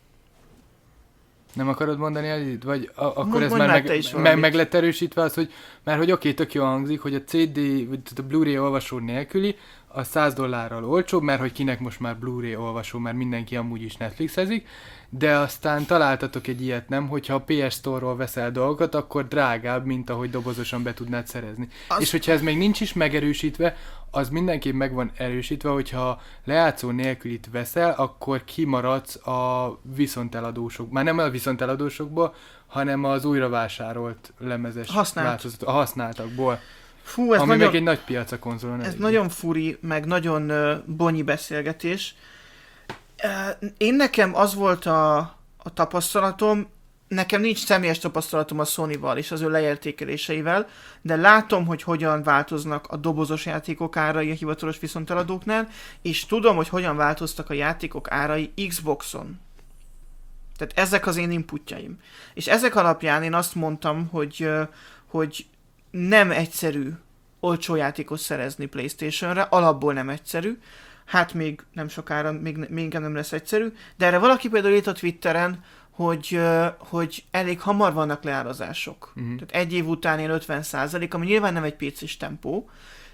Nem akarod mondani Edith? Vagy a, akkor Mond, ez már meg, meg, meg lett erősítve az, hogy már hogy oké, tök jól hangzik, hogy a cé dé, vagy a Blu-ray olvasó nélküli, a száz dollárral olcsóbb, mert hogy kinek most már Blu-ray olvasó, mert mindenki amúgy is Netflixezik, de aztán találtatok egy ilyet, nem? Hogyha a pé es Store-ról veszel dolgokat, akkor drágább, mint ahogy dobozosan be tudnád szerezni. Az... És hogyha ez még nincs is megerősítve, az mindenképp meg van erősítve, hogyha lejátszó nélkülit veszel, akkor kimaradsz a viszonteladósok, már nem a viszonteladósokból, hanem az újra vásárolt lemezes Használt. változat, a használtakból. Fú, ez ami nagyon, meg egy nagy piac a konzolon. Ez nagyon furi, meg nagyon uh, bonyi beszélgetés. Uh, én nekem az volt a, a tapasztalatom, nekem nincs személyes tapasztalatom a Sony-val és az ő leértékeléseivel, de látom, hogy hogyan változnak a dobozos játékok árai a hivatalos viszonteladóknál, és tudom, hogy hogyan változtak a játékok árai Xboxon. Tehát ezek az én inputjaim. És ezek alapján én azt mondtam, hogy, hogy nem egyszerű olcsó játékot szerezni PlayStation-re, alapból nem egyszerű. hát még nem sokára, még, még nem lesz egyszerű, de erre valaki például írt a Twitteren, hogy, hogy elég hamar vannak leárazások. Uh-huh. Tehát egy év után ilyen ötven százalék, ami nyilván nem egy pé cés tempó,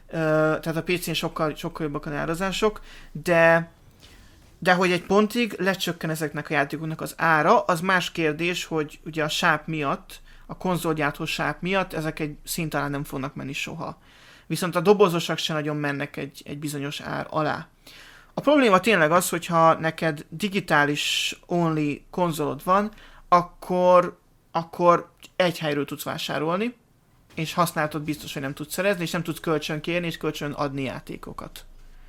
tehát a pé cén sokkal, sokkal jobbak a leárazások, de, de hogy egy pontig lecsökken ezeknek a játékoknak az ára, az más kérdés, hogy ugye a sáp miatt, a konzolgyártó sáp miatt ezek egy szint alá nem fognak menni soha. Viszont a dobozosak se nagyon mennek egy, egy bizonyos ár alá. A probléma tényleg az, hogyha neked digitális only konzolod van, akkor, akkor egy helyről tudsz vásárolni, és használatod biztos, hogy nem tudsz szerezni, és nem tudsz kölcsön kérni, és kölcsön adni játékokat.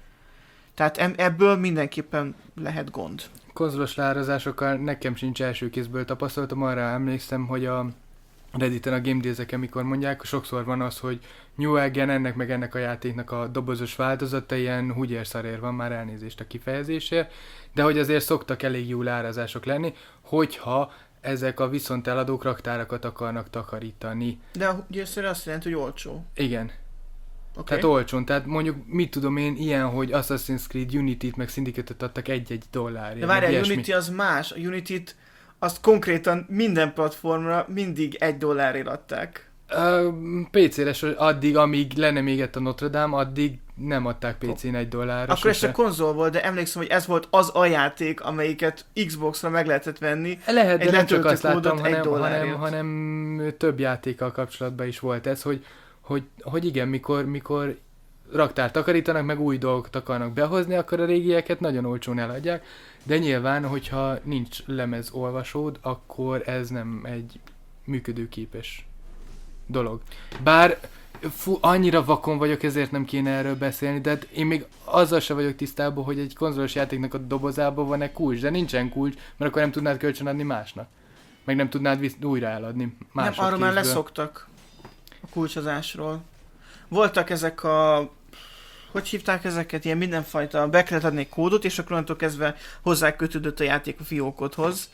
Tehát ebből mindenképpen lehet gond. Konzolos leárazásokkal nekem sincs első kézből tapasztalatom, arra emlékszem, hogy a Redditen, a Game Deals-eken, mikor mondják, sokszor van az, hogy New Eggen ennek meg ennek a játéknak a dobozos változata, ilyen húgyérszarér van, már elnézést a kifejezésért, de hogy azért szoktak elég jó árazások lenni, hogyha ezek a viszont eladók raktárakat akarnak takarítani. De a húgyérszarér azt jelenti, hogy olcsó. Igen. Okay. Tehát olcsón, tehát mondjuk mit tudom én, ilyen, hogy Assassin's Creed Unity-t meg Syndicate-et adtak egy-egy dollárért. De várjál, a Unity az más, a Unity-t azt konkrétan minden platformra mindig egy dollárért adták. Uh, pé cére addig, amíg lenne még egy a Notre Dame, addig nem adták pé cén egy dollárra. Akkor ez csak konzol volt, de emlékszem, hogy ez volt az a játék, amelyiket Xboxra meg lehetett venni. Lehet, de nem csak azt láttam, hanem, hanem, hanem több játékkal kapcsolatban is volt ez, hogy, hogy, hogy igen, mikor, mikor raktárt takarítanak, meg új dolgokat akarnak behozni, akkor a régieket nagyon olcsón eladják, de nyilván, hogyha nincs lemezolvasód, akkor ez nem egy működőképes dolog. Bár fú, annyira vakon vagyok, ezért nem kéne erről beszélni, de én még azzal sem vagyok tisztában, hogy egy konzolos játéknak a dobozában van-e kulcs, de nincsen kulcs, mert akkor nem tudnád kölcsönadni másnak. Meg nem tudnád visz- újra eladni mások Nem, arra kézből. már leszoktak a kulcsozásról. Voltak ezek a... Hogy hívták ezeket? Ilyen mindenfajta... Be kellett adni egy kódot, és akkor onnantól kezdve hozzá kötődött a játék a fiókodhoz.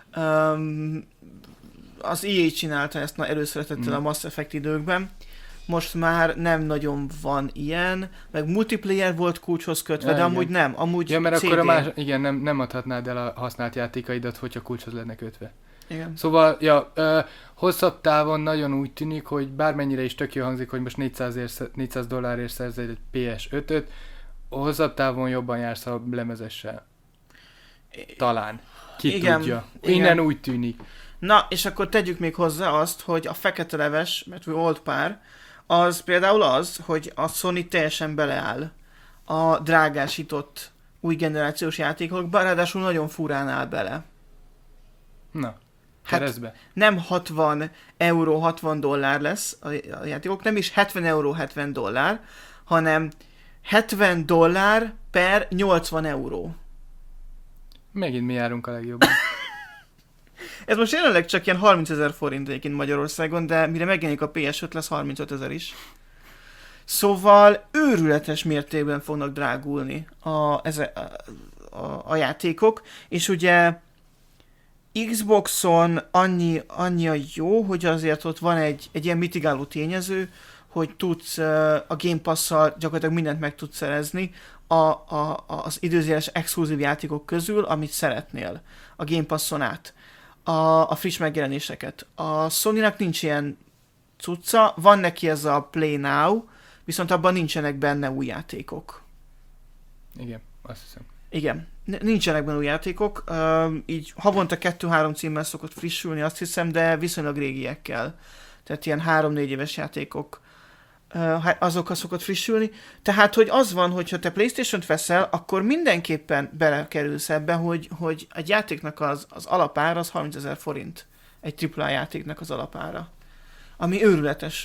Um, az é á csinálta ezt na, előszeretettel mm. a Mass Effect időkben. Most már nem nagyon van ilyen, meg multiplayer volt kulcshoz kötve, ja, de igen. amúgy nem, amúgy ja, mert cé dé. akkor a más, igen, nem, nem adhatnád el a használt játékaidat, hogyha kulcshoz lenne kötve. Igen. Szóval, ja, ö, hosszabb távon nagyon úgy tűnik, hogy bármennyire is tök jó hangzik, hogy most négyszáz dollárért szerzel egy pé es ötöt, hosszabb távon jobban jársz a lemezessel. Talán. Ki igen, tudja. Igen. Innen úgy tűnik. Na, és akkor tegyük még hozzá azt, hogy a fekete leves, mert volt pár, az például az, hogy a Sony teljesen beleáll a drágásított új generációs játékokba, ráadásul nagyon furán áll bele. Na, hát nem hatvan euró, hatvan dollár lesz a játékok, nem is hetven euró, hetven dollár, hanem hetven dollár per nyolcvan euró. Megint mi járunk a legjobban. Ez most jelenleg csak ilyen harmincezer forint egyébként Magyarországon, de mire megjelenik a pé es öt, lesz harmincötezer is. Szóval őrületes mértékben fognak drágulni a, ez a, a, a játékok, és ugye Xboxon annyi, annyi a jó, hogy azért ott van egy, egy ilyen mitigáló tényező, hogy tudsz a Game Pass-szal gyakorlatilag mindent meg tudsz szerezni a, a, az időzéles exkluzív játékok közül, amit szeretnél a Game Passon át. A, a friss megjelenéseket. A Sony-nak nincs ilyen cucca, van neki ez a Play Now, viszont abban nincsenek benne új játékok. Igen, azt hiszem. Igen, nincsenek benne új játékok, uh, így havonta kettő-három címmel szokott frissülni, azt hiszem, de viszonylag régiekkel. Tehát ilyen három-négy éves játékok uh, azokkal szokott frissülni. Tehát, hogy az van, hogyha te PlayStation-t veszel, akkor mindenképpen belekerülsz ebbe, hogy, hogy egy játéknak az, az alapára az harmincezer forint. Egy tripla á játéknak az alapára. Ami őrületes.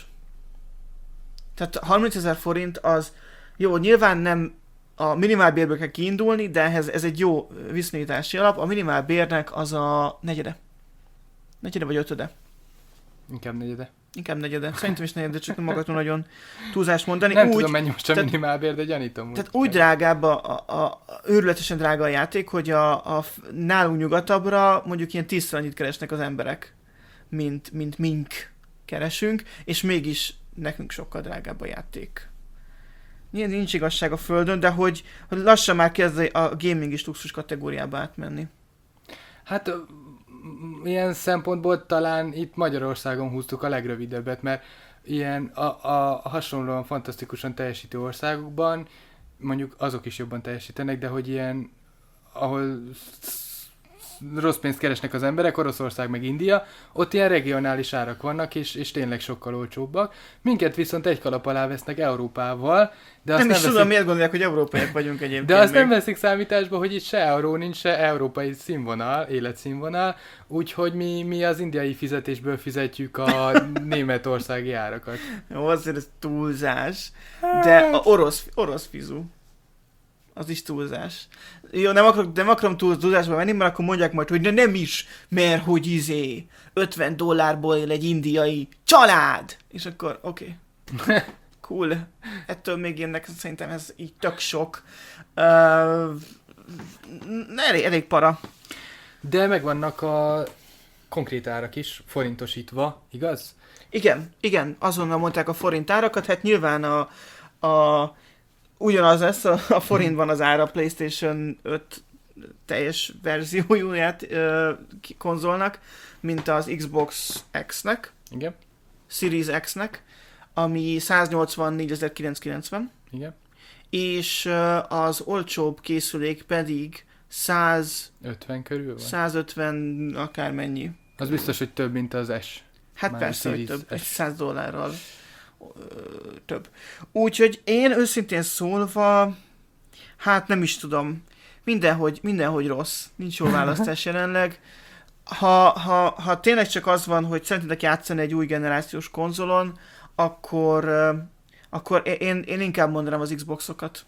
Tehát harmincezer forint az, jó, nyilván nem a minimálbérből kell kiindulni, de ez, ez egy jó viszonyítási alap. A minimálbérnek az a negyede. Negyede vagy ötöde? Inkább negyede. Inkább negyede. Szerintem is negyede, csak magadon nagyon túlzás mondani. Nem úgy, tudom, mennyi most a minimálbér, de gyanítom. Tehát úgy drágább, a, a, a, őrületesen drága a játék, hogy a, a nálunk nyugatabbra mondjuk ilyen tízszer annyit keresnek az emberek, mint, mint mink keresünk, és mégis nekünk sokkal drágább a játék. nincs igazság a földön, de hogy, hogy lassan már kezd a gaming is luxus kategóriába átmenni. Hát ilyen szempontból talán itt Magyarországon húztuk a legrövidebbet, mert ilyen a, a hasonlóan fantasztikusan teljesítő országokban mondjuk azok is jobban teljesítenek, de hogy ilyen, ahol rossz pénzt keresnek az emberek, Oroszország meg India, ott ilyen regionális árak vannak, és, és tényleg sokkal olcsóbbak. Minket viszont egy kalap alá vesznek Európával, de azt nem, nem is veszik... tudom, miért gondolják, hogy európaiak vagyunk egyébként. De azt még. nem veszik számításba, hogy itt se euró nincs, se európai színvonal, életszínvonal, úgyhogy mi, mi az indiai fizetésből fizetjük a németországi árakat. Jó, azért ez túlzás, de a orosz, orosz fizu, az is túlzás. Jó, nem akarom, nem akarom túl, túlzásba menni, mert akkor mondják majd, hogy de nem is, mert hogy izé, ötven dollárból él egy indiai család! És akkor, oké. Okay. Cool. Ettől még ennek szerintem ez így tök sok. Uh, elég, elég para. De megvannak a konkrét árak is, forintosítva, igaz? Igen, igen, azonnal mondták a forint árakat, hát nyilván a, a ugyanaz lesz, a, a forintban az ára PlayStation öt teljes verzióját ö, konzolnak, mint az Xbox X-nek, Igen. Series X-nek, ami száznyolcvannégyezer-kilencszázkilencven, Igen. és ö, az olcsóbb készülék pedig száz, ötven körül van? százötven akármennyi. Az biztos, hogy több, mint az S. Hát Már persze, hogy Series több, egy S. száz dollárral ö, több. Úgyhogy én őszintén szólva, hát nem is tudom, mindenhogy, mindenhogy rossz, nincs jó választás jelenleg. Ha, ha, ha tényleg csak az van, hogy szeretnétek játszani egy új generációs konzolon, akkor, ö, akkor én, én inkább mondanám az Xboxokat.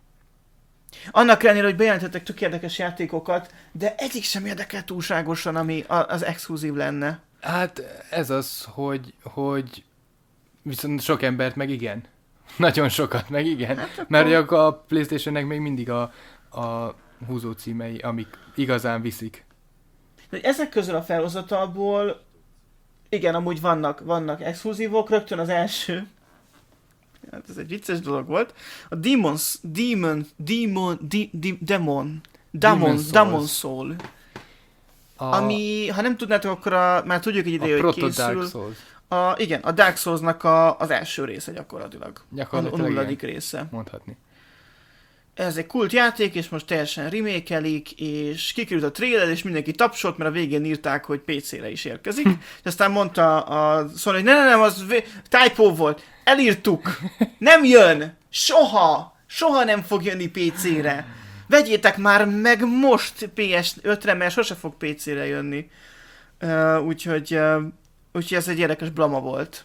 Annak ellenére, hogy bejelentettek tök érdekes játékokat, de egyik sem érdekel túlságosan, ami az exkluzív lenne. Hát ez az, hogy, hogy viszont sok embert meg igen. Nagyon sokat meg igen. Hát akkor... Mert a PlayStation-nek még mindig a, a húzó címei, amik igazán viszik. De ezek közül a felhozatalból igen, amúgy vannak, vannak exkluzívok, rögtön az első. Hát ez egy vicces dolog volt. A Demons, Demon, Demon, di, di, Demon, Demon, Demon Soul. A... Ami, ha nem tudnátok, akkor a, már tudjuk egy ideje, hogy készül. Dark Souls. A, igen, a Dark Souls-nak a, az első része gyakorlatilag. Gyakorlatilag a nulladik része. Mondhatni. Ez egy kult játék, és most teljesen remake-elik, és kikerült a trailer, és mindenki tapsolt, mert a végén írták, hogy pé cére is érkezik. És aztán mondta a Sony, hogy ne, ne, nem, az vé- typo volt. Elírtuk. Nem jön. Soha. Soha nem fog jönni pé cére. Vegyétek már meg most pé es ötre, mert sose fog pé cére jönni. Uh, úgyhogy, uh, úgyhogy ez egy érdekes blama volt.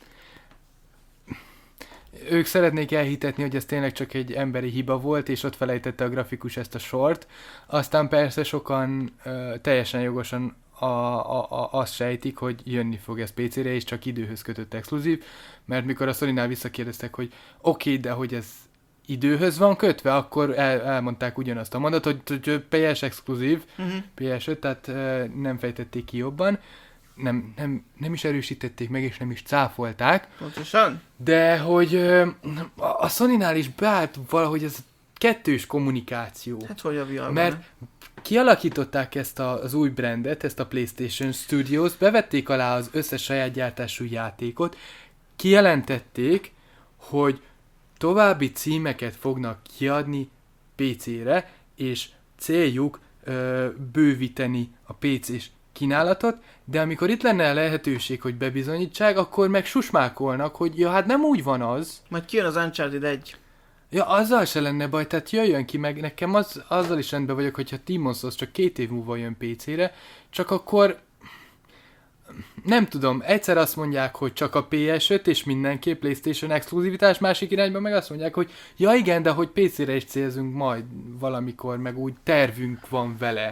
Ők szeretnék elhitetni, hogy ez tényleg csak egy emberi hiba volt, és ott felejtette a grafikus ezt a sort. Aztán persze sokan uh, teljesen jogosan a, a, a, azt sejtik, hogy jönni fog ez pé cére, és csak időhöz kötött exkluzív, mert mikor a Sonynál visszakérdeztek, hogy oké, okay, de hogy ez időhöz van kötve, akkor el, elmondták ugyanazt a mondatot, hogy, hogy pé es exkluzív, uh-huh. pé es öt, tehát uh, nem fejtették ki jobban. Nem, nem, nem is erősítették meg, és nem is cáfolták. Pontosan. De hogy ö, a Sonynál is beállt valahogy ez a kettős kommunikáció. Hát hogy a vé er-ben? Mert kialakították ezt a, az új brandet, ezt a PlayStation Studios, bevették alá az összes saját gyártású játékot, kijelentették, hogy további címeket fognak kiadni pé cére, és céljuk ö, bővíteni a pé cés kínálatot, de amikor itt lenne a lehetőség, hogy bebizonyítsák, akkor meg susmákolnak, hogy ja, hát nem úgy van az. Majd kijön az Uncharted egy. Ja, azzal se lenne baj, tehát jöjjön ki, meg nekem az, azzal is rendben vagyok, hogyha Demon's Souls csak két év múlva jön pé cére, csak akkor nem tudom, egyszer azt mondják, hogy csak a pé es öt és mindenképp PlayStation exkluzivitás, másik irányban meg azt mondják, hogy ja igen, de hogy pé cére is célzünk majd valamikor, meg úgy tervünk van vele.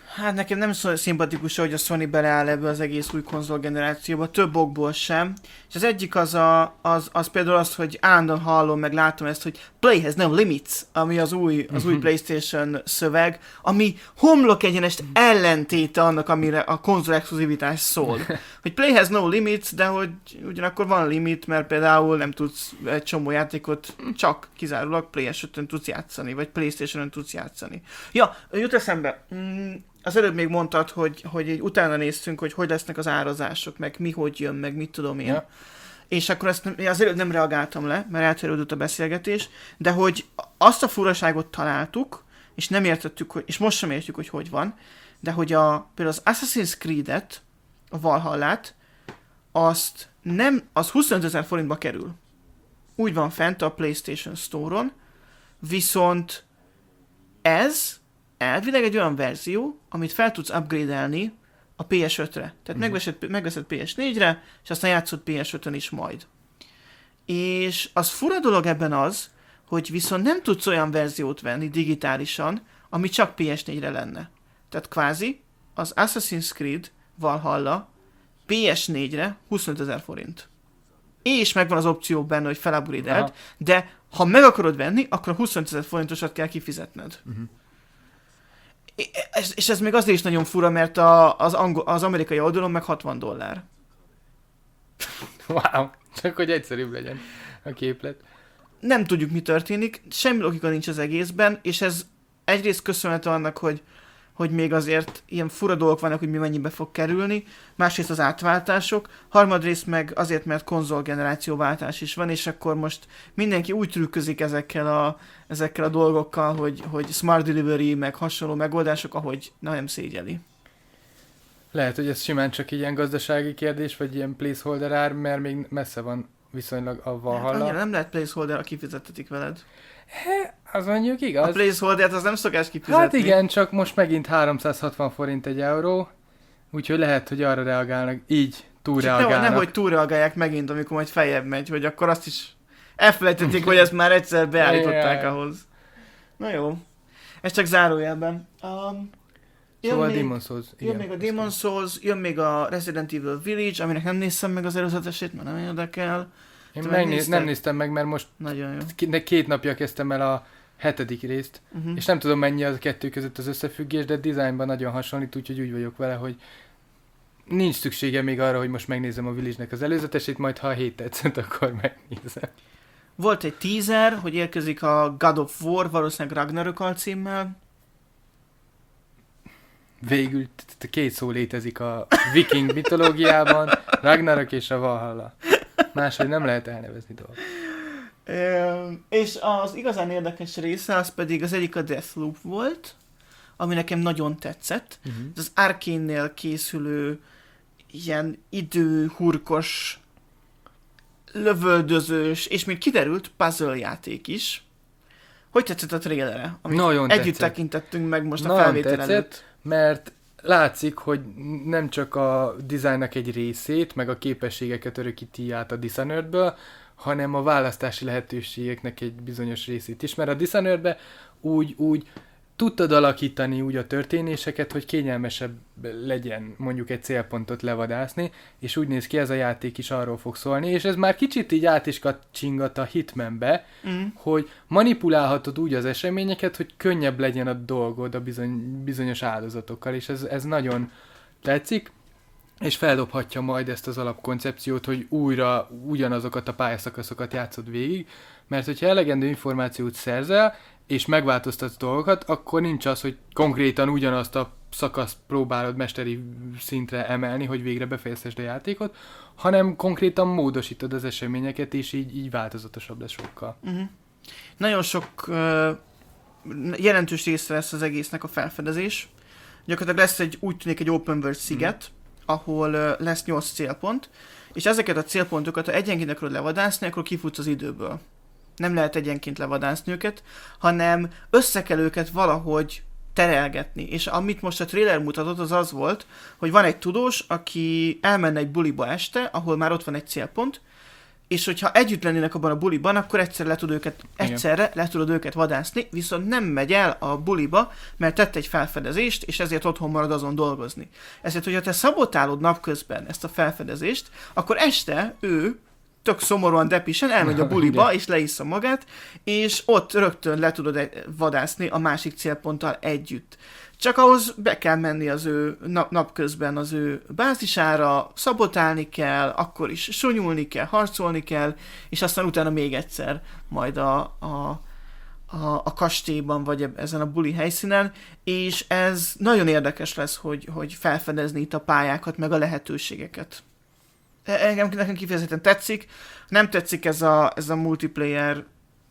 Hát nekem nem szó szimpatikus, hogy a Sony beleáll ebbe az egész új konzolgenerációba, több okból sem. És az egyik az, a, az, az például az, hogy állandóan hallom, meg látom ezt, hogy Play has no limits, ami az új, az új PlayStation szöveg, ami homlok egyenest ellentéte annak, amire a konzol exkluzivitás szól. Hogy Play has no limits, de hogy ugyanakkor van limit, mert például nem tudsz egy csomó játékot csak kizárólag P S ötön tudsz játszani, vagy PlayStation-on tudsz játszani. Ja, jut eszembe. Mm, az előbb még mondtad, hogy, hogy így utána néztünk, hogy hogy lesznek az árazások, meg mi hogy jön, meg mit tudom én. Ja. És akkor ezt nem, az előbb nem reagáltam le, mert elterődött a beszélgetés, de hogy azt a furaságot találtuk, és nem értettük, hogy, és most sem értjük, hogy hogy van, de hogy a, például az Assassin's Creed-et, a Valhallát, azt nem, az huszonötezer forintba kerül. Úgy van fent a PlayStation Store-on, viszont ez elvileg egy olyan verzió, amit fel tudsz upgrade-elni a P S ötre. Tehát uh-huh. megveszed, megveszed P S négyre, és aztán játszod P S ötön is majd. És az fura dolog ebben az, hogy viszont nem tudsz olyan verziót venni digitálisan, ami csak P S négyre lenne. Tehát kvázi az Assassin's Creed Valhalla P S négyre huszonötezer forint. És megvan az opció benne, hogy felupgrade-eld, de ha meg akarod venni, akkor a huszonötezer forintosat kell kifizetned. Uh-huh. És, és ez még azért is nagyon fura, mert a, az, angol, az amerikai oldalon meg hatvan dollár. Wow, csak hogy egyszerűbb legyen a képlet. Nem tudjuk, mi történik, semmi logika nincs az egészben, és ez egyrészt köszönhető annak, hogy, hogy még azért ilyen fura dolgok vannak, hogy mi mennyibe fog kerülni, másrészt az átváltások, harmadrészt meg azért, mert konzolgenerációváltás is van, és akkor most mindenki úgy trükközik ezekkel a, ezekkel a dolgokkal, hogy, hogy smart delivery, meg hasonló megoldások, ahogy nem szégyeli. Lehet, hogy ez simán csak ilyen gazdasági kérdés, vagy ilyen placeholder ár, mert még messze van viszonylag a Valhalla. Hát annyira nem lehet placeholder, kifizettetik veled. He, az mondjuk igaz. A placeholder-t az nem szokás kifizetni. Hát igen, csak most megint háromszázhatvan forint egy euró, úgyhogy lehet, hogy arra reagálnak, így túlreagálnak. Nem, nem, hogy túlreagálják megint, amikor majd feljebb megy, hogy akkor azt is elfelejtették, hogy ezt már egyszer beállították ahhoz. Na jó. Ez csak zárójelben. Um, Szóval a Demon's Souls. Jön még a Demon's Souls, jön még a Resident Evil Village, aminek nem néztem meg az előzetesét, mert nem érdekel. Én megnéz, nem néztem meg, mert most nagyon jó. K- két napja kezdtem el a hetedik részt, uh-huh. és nem tudom mennyi a kettő között az összefüggés, de dizájnban nagyon hasonlít, úgyhogy úgy vagyok vele, hogy nincs szüksége még arra, hogy most megnézem a Village-nek az előzetesét, majd ha a hét tetszett, akkor megnézem. Volt egy teaser, hogy érkezik a God of War, valószínűleg Ragnarök alcímmel. Végül két szó létezik a viking mitológiában, Ragnarök és a Valhalla. Máshogy nem lehet elnevezni dolgot. És az igazán érdekes része, az pedig az egyik a Deathloop volt, ami nekem nagyon tetszett. Uh-huh. Ez az Arkane-nél készülő ilyen időhurkos, lövöldözős, és még kiderült puzzle játék is. Hogy tetszett a trailere? Amit nagyon együtt tetszett. tekintettünk meg most a nagyon felvétel tetszett, előtt. Mert látszik, hogy nem csak a dizájnnak egy részét, meg a képességeket örökíti át a Dishonoredből, hanem a választási lehetőségeknek egy bizonyos részét is. Mert a Dishonoredbe úgy, úgy tudtad alakítani úgy a történéseket, hogy kényelmesebb legyen mondjuk egy célpontot levadászni, és úgy néz ki, ez a játék is arról fog szólni, és ez már kicsit így át is kacsingat a Hitmanbe, mm. hogy manipulálhatod úgy az eseményeket, hogy könnyebb legyen a dolgod a bizony, bizonyos áldozatokkal, és ez, ez nagyon tetszik, és feldobhatja majd ezt az alapkoncepciót, hogy újra ugyanazokat a pályaszakaszokat játszod végig, mert hogyha elegendő információt szerzel, és megváltoztatsz dolgokat, akkor nincs az, hogy konkrétan ugyanazt a szakaszt próbálod mesteri szintre emelni, hogy végre befejezhessd a játékot, hanem konkrétan módosítod az eseményeket, és így, így változatosabb lesz sokkal. Uh-huh. Nagyon sok uh, jelentős része lesz az egésznek a felfedezés. Gyakorlatilag lesz egy, úgy tűnik, egy open world sziget, uh-huh. ahol uh, lesz nyolc célpont, és ezeket a célpontokat, ha egyenként akarod levadászni, akkor kifutsz az időből. Nem lehet egyenként levadászni őket, hanem össze kell őket valahogy terelgetni. És amit most a trailer mutatott, az az volt, hogy van egy tudós, aki elmenne egy buliba este, ahol már ott van egy célpont, és hogyha együtt lennének abban a buliban, akkor egyszerre le, tud őket, egyszerre le tudod őket vadászni, viszont nem megy el a buliba, mert tett egy felfedezést, és ezért otthon marad azon dolgozni. Ezért, hogyha te szabotálod napközben ezt a felfedezést, akkor este ő tök szomorúan, depisen elmegy a buliba, és leissza magát, és ott rögtön le tudod vadászni a másik célponttal együtt. Csak ahhoz be kell menni az ő nap- napközben az ő bázisára, szabotálni kell, akkor is sonyulni kell, harcolni kell, és aztán utána még egyszer majd a, a, a, a kastélyban, vagy ezen a buli helyszínen, és ez nagyon érdekes lesz, hogy, hogy felfedezni itt a pályákat, meg a lehetőségeket. Engem nekem kifejezetten tetszik. Nem tetszik ez a, ez a multiplayer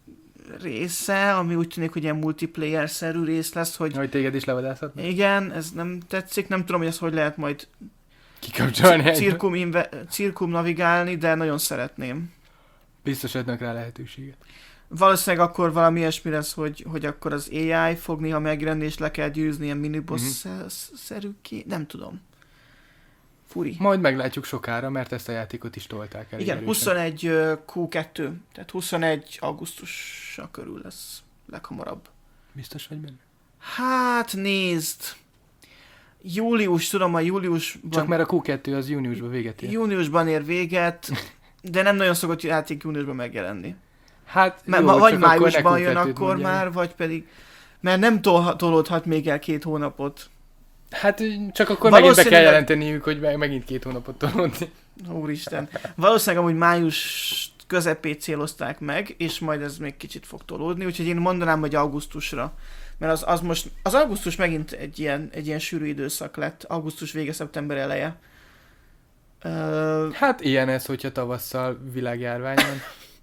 része, ami úgy tűnik, hogy ilyen multiplayer-szerű rész lesz, hogy... Hogy téged is levadászhatnak? Igen, ez nem tetszik. Nem tudom, hogy ezt hogy lehet majd kikapcsolni. Cirkum, inve, cirkum navigálni, de nagyon szeretném. Biztos adnak rá lehetőséget. Valószínűleg akkor valami ilyesmi lesz, hogy, hogy akkor az á i fog néha megjelenni, és le kell győzni ilyen miniboss-szerű ki. Nem tudom. Furi. Majd meglátjuk sokára, mert ezt a játékot is tolták el. Igen, huszonegy kú kettő, tehát huszonegy augusztusa körül lesz leghamarabb. Biztos vagy benne? Hát nézd, július, tudom, a júliusban... Csak mert a kú kettő az júniusban véget ér. Júniusban ér véget, de nem nagyon szokott játék júniusban megjelenni. Hát mert jó, vagy májusban akkor jön akkor mondjam. Már, vagy pedig... Mert nem tol- tolódhat még el két hónapot. Hát csak akkor megint be kell jelenteniük, hogy megint két hónapot tolódni. Úristen. Valószínűleg amúgy május közepét célozták meg, és majd ez még kicsit fog tolódni, úgyhogy én mondanám, hogy augusztusra. Mert az, az most, az augusztus megint egy ilyen, egy ilyen sűrű időszak lett. Augusztus vége, szeptember eleje. Uh... Hát ilyen ez, hogyha tavasszal világjárvány van.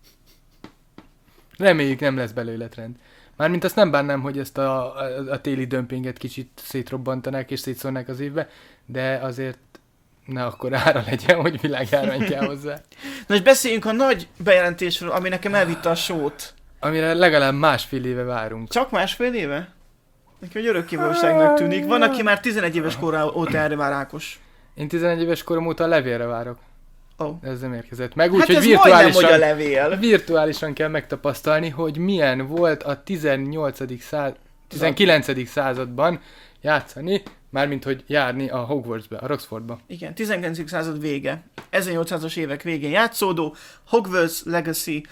Reméljük nem lesz belőle trend. Mármint azt nem bánnám, hogy ezt a, a, a téli dömpinget kicsit szétrobbantanák és szétszórnák az évbe, de azért ne akkor ára legyen, hogy világjárvány kell hozzá. Na és beszéljünk a nagy bejelentésről, ami nekem elvitte a sót. Amire legalább másfél éve várunk. Csak másfél éve? Nekem egy örökkévalóságnak tűnik. Van, aki már tizenegy éves kora óta erre vár, Ákos. Én tizenegy éves korom óta a levélre várok. Oh. Ez nem érkezett meg, úgyhogy hát virtuálisan, majdnem, hogy a levél. virtuálisan kell megtapasztalni, hogy milyen volt a tizennyolcadik század, tizenkilencedik században játszani, mármint hogy járni a Hogwartsbe, a Roxfordba. Igen, tizenkilencedik század vége. ezernyolcszázas évek végén játszódó Hogwarts Legacy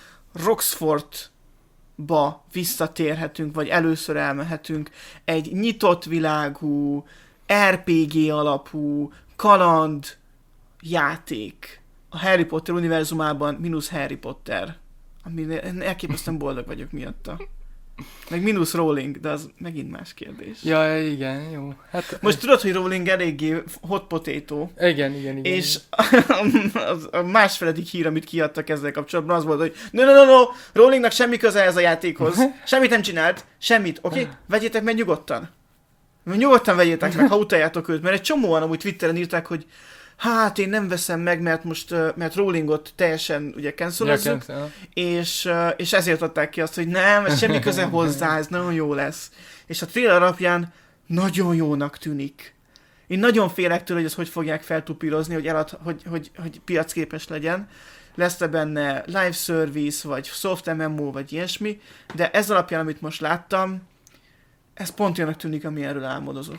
Roxfordba visszatérhetünk, vagy először elmehetünk. Egy nyitott világú, er pé gé alapú, kaland játék. A Harry Potter univerzumában mínusz Harry Potter. Ami elképesztően boldog vagyok miatta. Meg mínusz Rowling, de az megint más kérdés. Ja, igen, jó. Hát, most tudod, hogy Rowling eléggé hot potato. Igen, igen, igen. És a, a másfeledik hír, amit kiadtak ezzel kapcsolatban, az volt, hogy no, no, no, no, Rowlingnak semmi köze ez a játékhoz. Semmit nem csinált. Semmit. Oké? Okay? Vegyétek meg nyugodtan. Nyugodtan vegyétek meg, ha utáljátok őt. Mert egy csomóan amúgy Twitteren írták, hogy hát én nem veszem meg, mert most, mert Rowlingot teljesen ugye cancelozzuk, ja, és, és ezért adták ki azt, hogy nem, ez semmi köze hozzá, ez nagyon jó lesz. És a trailer alapján nagyon jónak tűnik. Én nagyon félek tőle, hogy ezt hogy fogják feltupírozni, hogy, elad, hogy, hogy, hogy piacképes legyen. Lesz-e benne live service, vagy soft em em o, vagy ilyesmi, de ez alapján, amit most láttam, ez pont olyanak tűnik, ami erről álmodozok.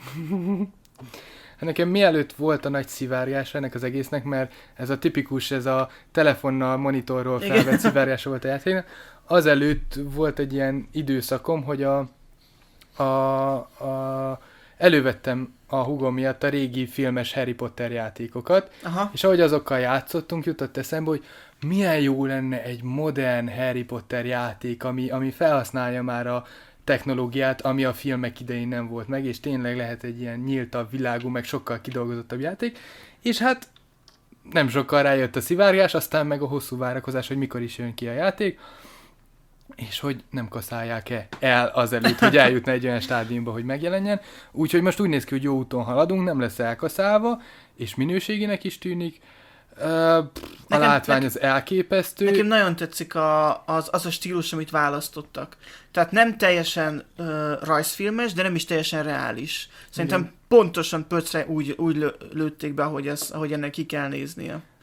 Nekem mielőtt volt a nagy szivárgás ennek az egésznek, mert ez a tipikus, ez a telefonnal, monitorról felvett szivárgás volt a játéknak, azelőtt volt egy ilyen időszakom, hogy a, a, a, elővettem a húgom miatt a régi filmes Harry Potter játékokat, aha. És ahogy azokkal játszottunk, jutott eszembe, hogy milyen jó lenne egy modern Harry Potter játék, ami, ami felhasználja már a technológiát, ami a filmek idején nem volt meg, és tényleg lehet egy ilyen nyíltabb világú, meg sokkal kidolgozottabb játék, és hát nem sokkal rájött a szivárgás, aztán meg a hosszú várakozás, hogy mikor is jön ki a játék, és hogy nem kaszálják-e el azelőtt, hogy eljutna egy olyan stádiumba, hogy megjelenjen. Úgyhogy most úgy néz ki, hogy jó úton haladunk, nem lesz elkaszálva, és minőségének is tűnik. Uh, a nekem, látvány az elképesztő. Nekem nagyon tetszik a, az, az a stílus, amit választottak. Tehát nem teljesen uh, rajzfilmes, de nem is teljesen reális. Szerintem igen. Pontosan pöcre úgy, úgy lő, lőtték be, ahogy, ez, ahogy ennek ki kell néznie.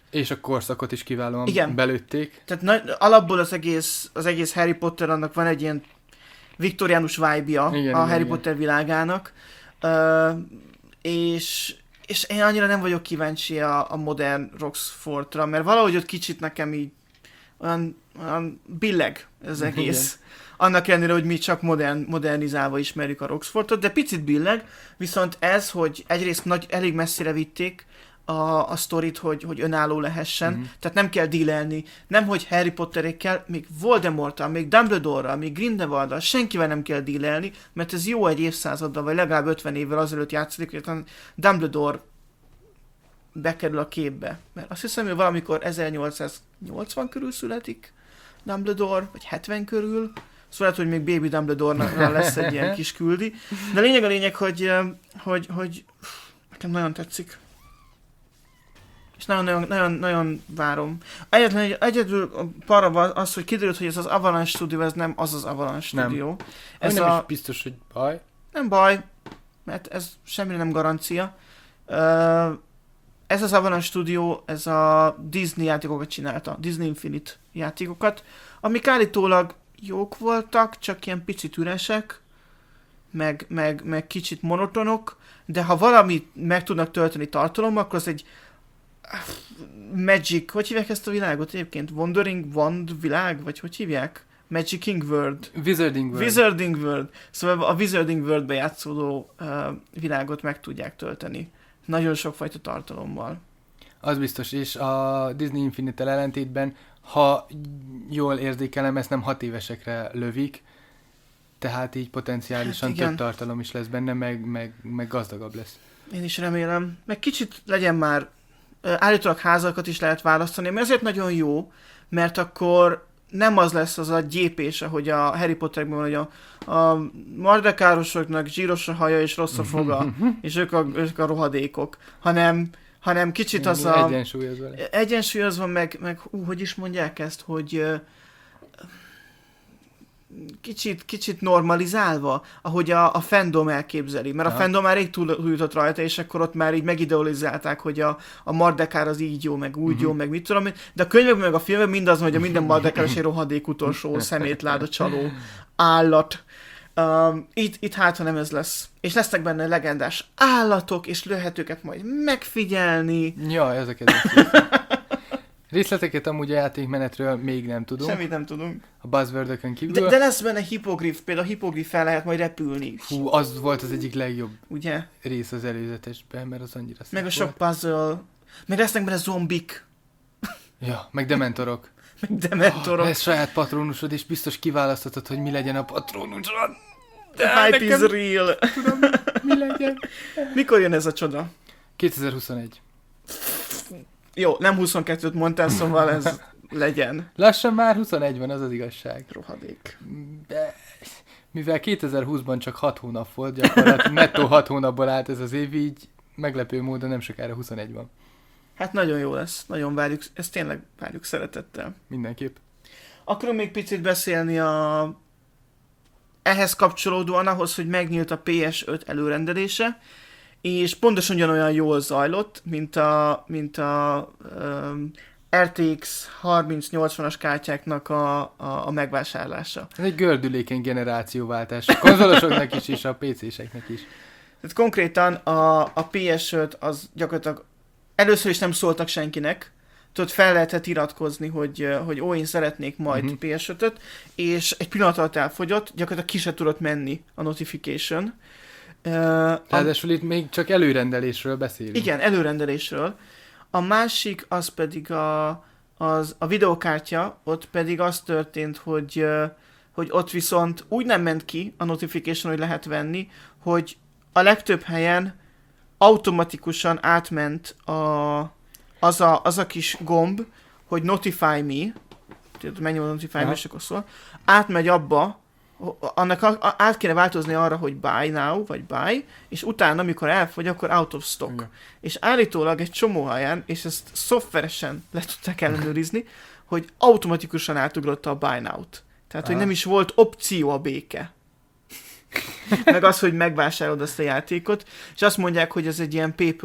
És a korszakot is kiválóan Igen. belőtték. Tehát na, alapból az egész, az egész Harry Potter, annak van egy ilyen viktoriánus vibe-ja a igen, Harry igen. Potter világának. Uh, és, és én annyira nem vagyok kíváncsi a, a modern Roxfortra, mert valahogy ott kicsit nekem így olyan, olyan billeg ez egész. Igen. Annak ellenére, hogy mi csak modern, modernizálva ismerjük a Roxfortot, de picit billeg, viszont ez, hogy egyrészt nagy, elég messzire vitték a, a sztorit, hogy, hogy önálló lehessen, mm-hmm. tehát nem kell dílelni, nem hogy Harry Potterékkel, még Voldemorttal, még Dumbledore-ral, még Grindelwald-dal, senkivel nem kell dílelni, mert ez jó egy évszázaddal, vagy legalább ötven évvel azelőtt játszik, hogy Dumbledore bekerül a képbe. Mert azt hiszem, hogy valamikor ezernyolcszáznyolcvan körül születik Dumbledore, vagy hetven körül, szóval hogy még Baby Dumbledore-nál lesz egy ilyen kis küldi. De lényeg a lényeg, hogy, hogy, hogy nekem nagyon tetszik. És nagyon, nagyon, nagyon várom. Egyetlen, egyedül para az, hogy kiderült, hogy ez az Avalanche Studio, ez nem az az Avalanche Studio. Ez nem a... is biztos, hogy baj. Nem baj, mert ez semmire nem garancia. Ez az Avalanche Studio, ez a Disney játékokat csinálta, Disney Infinite játékokat, amik állítólag jók voltak, csak ilyen picit üresek, meg, meg, meg kicsit monotonok, de ha valamit meg tudnak tölteni tartalommal, akkor az egy Magic, hogy hívják ezt a világot egyébként? Wandering Wand világ? Vagy hogy hívják? Magicking World. Wizarding World. Wizarding World. Szóval a Wizarding Worldbe játszódó uh, világot meg tudják tölteni. Nagyon sokfajta tartalommal. Az biztos, és a Disney Infinite-tel ellentétben, ha jól érzékelem, ezt nem hat évesekre lövik, tehát így potenciálisan hát több tartalom is lesz benne, meg, meg, meg gazdagabb lesz. Én is remélem. Meg kicsit legyen már, állítólag házakat is lehet választani, mert ezért nagyon jó, mert akkor nem az lesz az a gyépés, ahogy a Harry Potterben van, hogy a, a mardekárosoknak zsíros a haja és rossz a foga, és ők a, ők a rohadékok, hanem, hanem kicsit az a... Egyensúlyozva. Egyensúlyozva, meg, meg hú, hogy is mondják ezt, hogy uh, kicsit, kicsit normalizálva, ahogy a, a fandom elképzeli, mert Aha. a fandom már rég túljutott rajta, és akkor ott már így megidealizálták, hogy a, a Mardekár az így jó, meg úgy uh-huh. jó, meg mit tudom én, de a könyvekben, meg a filmben mindaz, hogy a minden Mardekáros egy rohadék utolsó szemétláda csaló állat. Um, itt, itt hát, ha nem ez lesz. És lesznek benne legendás állatok, és lehet őket majd megfigyelni. Ja, ezeket részleteket amúgy a játékmenetről még nem tudunk. Semmit nem tudunk. A buzzwordökön kívül. De, de lesz benne hipogrif, például a hipogrif fel lehet majd repülni. Hú, az volt az egyik legjobb ugye? Rész az előzetesben, mert az annyira szép meg a sok volt. puzzle. Meg lesznek benne zombik. Ja, meg dementorok. meg dementorok. Oh, lesz saját patronusod, és biztos kiválaszthatod, hogy mi legyen a patronusod. The hype is real. Tudom, mi legyen. Mikor jön ez a csoda? kétezer-huszonegy. Jó, nem huszonkettőt mondtál, szóval ez legyen. Lassan már huszonegy van, az az igazság. Rohadék. De, mivel kétezer-húszban csak hat hónap volt, gyakorlatilag nettó hat hónapból állt ez az év, így meglepő módon nem sokára huszonegy van. Hát nagyon jó lesz, nagyon várjuk, ezt tényleg várjuk szeretettel. Mindenképp. Akarunk még picit beszélni a... ehhez kapcsolódóan ahhoz, hogy megnyílt a pé es öt előrendelése, és pontosan ugyanolyan jól zajlott, mint a, mint a um, er té iksz harminc nyolcvanas kártyáknak a, a, a megvásárlása. Ez egy gördülékeny generációváltás. A konzolosoknak is, és a pé céseknek is. Tehát konkrétan a, a pé es öt az gyakorlatilag először is nem szóltak senkinek, tudod, fel lehetett iratkozni, hogy, hogy ó, én szeretnék majd uh-huh. pé es ötöt, és egy pillanat alatt elfogyott, gyakorlatilag ki se tudott menni a notification. Uh, Ráadásul itt még csak előrendelésről beszélünk. Igen, előrendelésről. A másik az pedig a, az, a videokártya, ott pedig az történt, hogy, hogy ott viszont úgy nem ment ki a notification, hogy lehet venni, hogy a legtöbb helyen automatikusan átment a, az, a, az a kis gomb, hogy notify me, menj a notify me, és akkor szól, átmegy abba, annak a, a, át kéne változni arra, hogy buy now, vagy buy, és utána, amikor elfogy, akkor out of stock. Igen. És állítólag egy csomó helyen, és ezt szoftveresen le tudták ellenőrizni, hogy automatikusan átugrotta a buy now-t. Tehát, Aha. hogy nem is volt opció a béke. Meg az, hogy megvásárolod azt a játékot, és azt mondják, hogy ez egy ilyen paper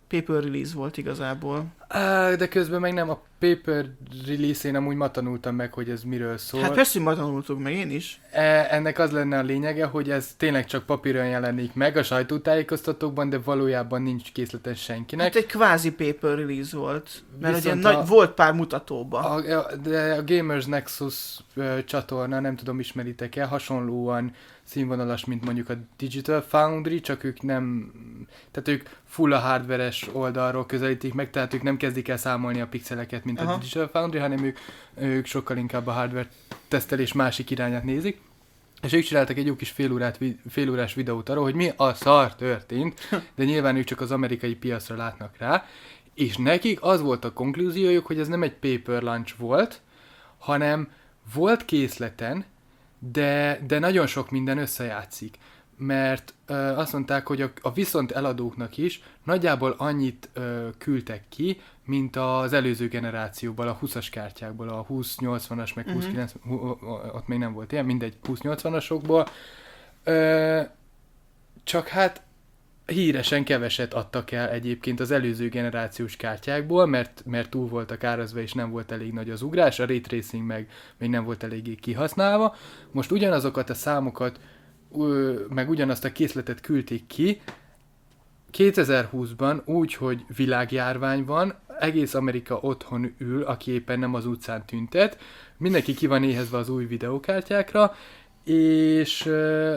paper release volt igazából. Á, de közben meg nem, a paper release-én amúgy ma tanultam meg, hogy ez miről szól. Hát persze, hogy ma tanultuk meg, én is. E, ennek az lenne a lényege, hogy ez tényleg csak papíron jelenik meg a sajtótájékoztatókban, de valójában nincs készleten senkinek. Hát egy kvázi paper release volt, mert ugye a, nagy, volt pár mutatóban. A, a, de a Gamers Nexus uh, csatorna, nem tudom, ismeritek-e, hasonlóan színvonalas, mint mondjuk a Digital Foundry, csak ők nem, tehát ők full a hardveres oldalról közelítik meg, tehát ők nem kezdik el számolni a pixeleket, mint Aha. a Digital Foundry, hanem ők, ők sokkal inkább a hardware tesztelés másik irányát nézik. És ők csináltak egy jó kis félórát, félórás videót arról, hogy mi a szar történt, de nyilván ők csak az amerikai piacra látnak rá, és nekik az volt a konklúziójuk, hogy ez nem egy paper launch volt, hanem volt készleten, de, de nagyon sok minden összejátszik. Mert ö, azt mondták, hogy a, a viszont eladóknak is nagyjából annyit ö, küldtek ki, mint az előző generációból, a húszas kártyákból, a húsz nyolcvanas, meg húsz kilencven, uh-huh. ott még nem volt ilyen, mindegy, húsz nyolcvanasokból. Ö, csak hát híresen keveset adtak el egyébként az előző generációs kártyákból, mert, mert túl voltak árazva, és nem volt elég nagy az ugrás, a ray tracing meg még nem volt eléggé kihasználva. Most ugyanazokat a számokat, meg ugyanazt a készletet küldték ki, kétezer-húszban úgy, hogy világjárvány van, egész Amerika otthon ül, aki éppen nem az utcán tüntet, mindenki ki van éhezve az új videókártyákra, és...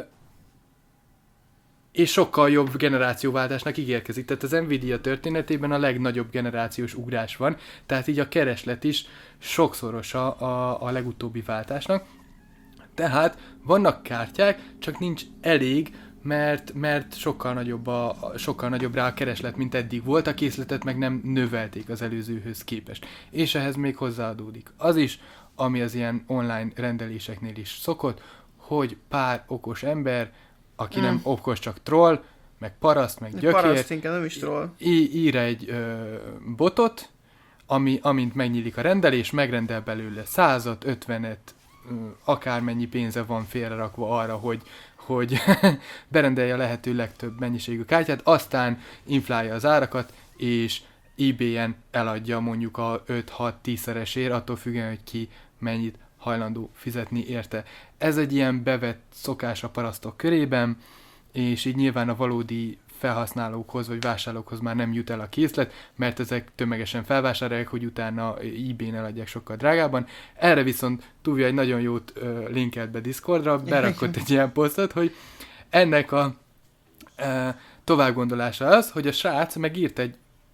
és sokkal jobb generációváltásnak ígérkezik. Tehát az Nvidia történetében a legnagyobb generációs ugrás van, tehát így a kereslet is sokszorosa a, a legutóbbi váltásnak. Tehát vannak kártyák, csak nincs elég, mert, mert sokkal, nagyobb a, sokkal nagyobb rá a kereslet, mint eddig volt, a készletet meg nem növelték az előzőhöz képest. És ehhez még hozzáadódik az is, ami az ilyen online rendeléseknél is szokott, hogy pár okos ember, aki mm. nem okos, csak troll, meg paraszt, meg gyökér. Paraszt, inkább nem is troll. Í- ír egy ö, botot, ami, amint megnyílik a rendelés, megrendel belőle százat, ötvenet, ö, akármennyi pénze van félrerakva arra, hogy, hogy berendelje a lehető legtöbb mennyiségű kártyát, aztán inflálja az árakat, és eBay-en eladja mondjuk a öt-hat-tízszeresért, attól függően, hogy ki mennyit hajlandó fizetni érte. Ez egy ilyen bevett szokás a parasztok körében, és így nyilván a valódi felhasználókhoz vagy vásárlókhoz már nem jut el a készlet, mert ezek tömegesen felvásárolják, hogy utána eBay-n eladják sokkal drágában. Erre viszont Tuvi egy nagyon jót ö, linkelt be Discordra, berakott egy ilyen posztot, hogy ennek a ö, továbbgondolása az, hogy a srác megírt egy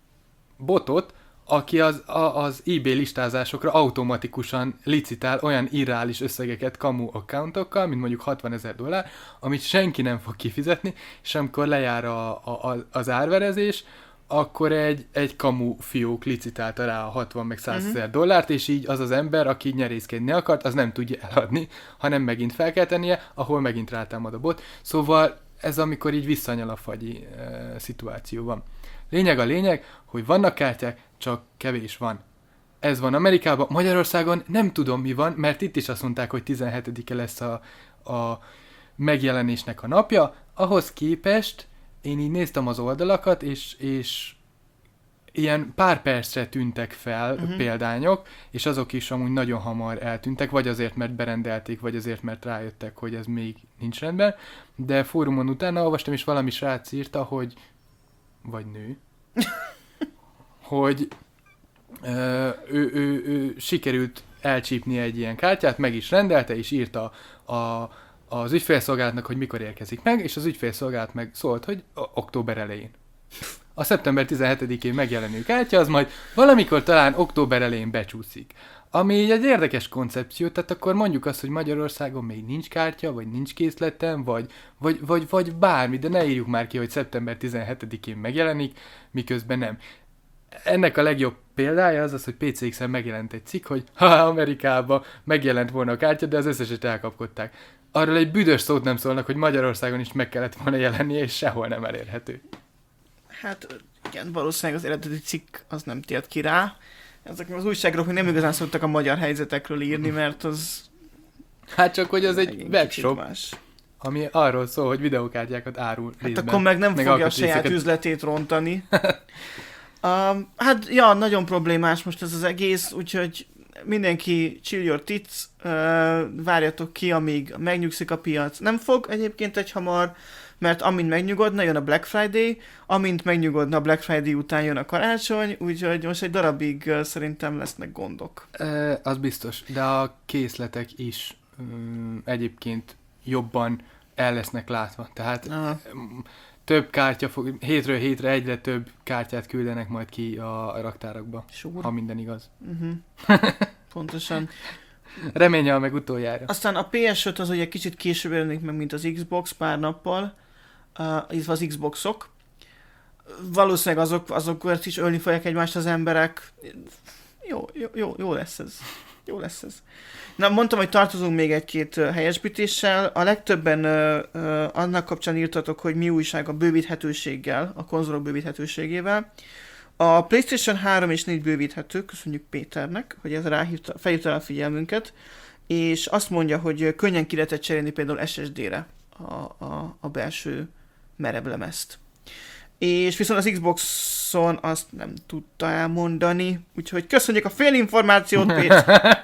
botot, aki az, a, az eBay listázásokra automatikusan licitál olyan irreális összegeket kamu accountokkal, mint mondjuk hatvanezer dollár, amit senki nem fog kifizetni, és amikor lejár a, a, az árverezés, akkor egy, egy kamu fiók licitálta rá a hatvan meg százezer uh-huh. dollárt, és így az az ember, aki nyerészkedni akart, az nem tudja eladni, hanem megint fel kell tennie, ahol megint rátámad a bot. Szóval ez amikor így visszanyal a fagyi e, szituáció van. Lényeg a lényeg, hogy vannak kártyák, csak kevés van. Ez van Amerikában, Magyarországon nem tudom mi van, mert itt is azt mondták, hogy tizenhetedike lesz a, a megjelenésnek a napja. Ahhoz képest én így néztem az oldalakat, és, és ilyen pár percre tűntek fel uh-huh. példányok, és azok is amúgy nagyon hamar eltűntek, vagy azért, mert berendelték, vagy azért, mert rájöttek, hogy ez még nincs rendben. De fórumon utána olvastam, és valami srác írta, hogy vagy nő, hogy ö, ő, ő, ő sikerült elcsípni egy ilyen kártyát, meg is rendelte, és írta a, az ügyfélszolgálatnak, hogy mikor érkezik meg, és az ügyfélszolgálat meg szólt, hogy október elején. A szeptember tizenhetedikén megjelenő kártya az majd valamikor talán október elején becsúszik. Ami egy érdekes koncepció, tehát akkor mondjuk azt, hogy Magyarországon még nincs kártya, vagy nincs készletem, vagy, vagy, vagy, vagy bármi, de ne írjuk már ki, hogy szeptember tizenhetedikén megjelenik, miközben nem. Ennek a legjobb példája az az, hogy pé cé iksen megjelent egy cikk, hogy ha Amerikában megjelent volna a kártya, de az összeset elkapkodták. Arról egy büdös szót nem szólnak, hogy Magyarországon is meg kellett volna jelennie, és sehol nem elérhető. Hát igen, valószínűleg az eredeti cikk az nem tért ki rá. Ezek az újságírók nem igazán szoktak a magyar helyzetekről írni, mert az... Hát csak, hogy az egy webshop. ami arról szól, hogy videókártyákat árul Hát részben, akkor meg nem meg fogja a saját alkatrészeket. üzletét rontani. um, hát, ja, nagyon problémás most ez az egész, úgyhogy mindenki chill your tits, uh, várjatok ki, amíg megnyugszik a piac. Nem fog egyébként egy hamar, mert amint megnyugodna, jön a Black Friday, amint megnyugodna a Black Friday után jön a karácsony, úgyhogy most egy darabig uh, szerintem lesznek gondok. E, az biztos, de a készletek is um, egyébként jobban el lesznek látva. Tehát Aha. um, több kártya fog, hétről hétre egyre több kártyát küldenek majd ki a, a raktárakba, Sure. ha minden igaz. Uh-huh. Pontosan. Reményel meg utoljára. Aztán a pé es öt az ugye kicsit később jelenik meg, mint az Xbox pár nappal, uh, illetve az Xboxok. Valószínűleg azok, azok is ölni fogják egymást az emberek. Jó, jó, jó, jó lesz ez. Jó lesz ez. Na, mondtam, hogy tartozunk még egy-két uh, helyesbítéssel. A legtöbben uh, uh, annak kapcsán írtatok, hogy mi újság a bővíthetőséggel, a konzolok bővíthetőségével. A PlayStation három és négy bővíthető, köszönjük Péternek, hogy ez ráhívta, felhívta a figyelmünket, és azt mondja, hogy könnyen ki lehetett cserélni például es es dé-re a, a, a belső merevlemezt. És viszont az Xboxon azt nem tudta elmondani, úgyhogy köszönjük a félinformációt, Péter!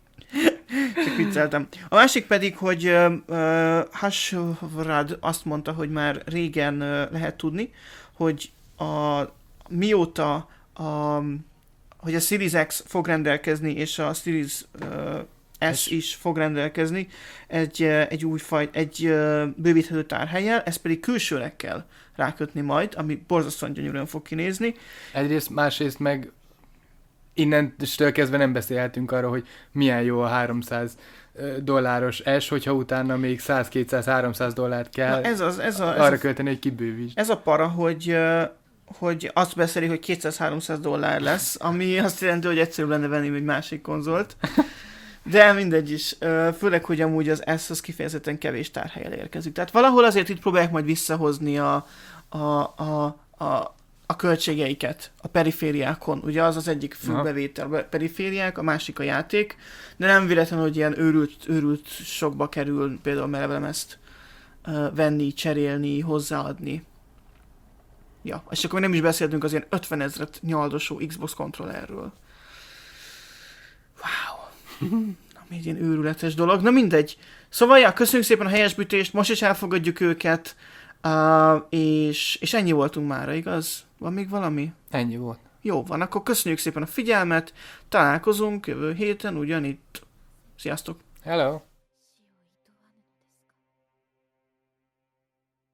Csak vicceltem. A másik pedig, hogy uh, Hashvrad azt mondta, hogy már régen uh, lehet tudni, hogy a mióta a, hogy a Series X fog rendelkezni, és a Series uh, S is fog rendelkezni egy, egy új faj, egy uh, bővíthető tárhellyel, ezt pedig külsőleg kell rákötni majd, ami borzasztóan gyönyörűen fog kinézni. Egyrészt, másrészt meg innentől kezdve nem beszélhetünk arról, hogy milyen jó a háromszáz dolláros S, hogyha utána még száz-kétszáz-háromszáz dollárt kell Na ez az, ez a, ez arra a, költeni, hogy kibővíts. ez a para, hogy uh, hogy azt beszéli, hogy kétszáz-háromszáz dollár lesz, ami azt jelenti, hogy egyszerűbb lenne venni egy másik konzolt. De mindegy is. Főleg, hogy amúgy az S az kifejezetten kevés tárhelyen érkezik. Tehát valahol azért itt próbálják majd visszahozni a, a, a, a, a költségeiket a perifériákon. Ugye az az egyik fő bevétel a perifériák, a másik a játék, de nem véletlenül, hogy ilyen őrült, őrült sokba kerül például merevlemezt venni, cserélni, hozzáadni. Ja, és akkor nem is beszéltünk az ilyen ötven ezret nyaldosó Xbox kontrollerről. Wow. Ami egy ilyen őrületes dolog. Na mindegy. Szóval, ja, köszönjük szépen a helyesbítést, most is elfogadjuk őket, uh, és, és ennyi voltunk mára, igaz? Van még valami? Ennyi volt. Jó van, akkor köszönjük szépen a figyelmet, találkozunk jövő héten ugyanitt. Sziasztok! Hello!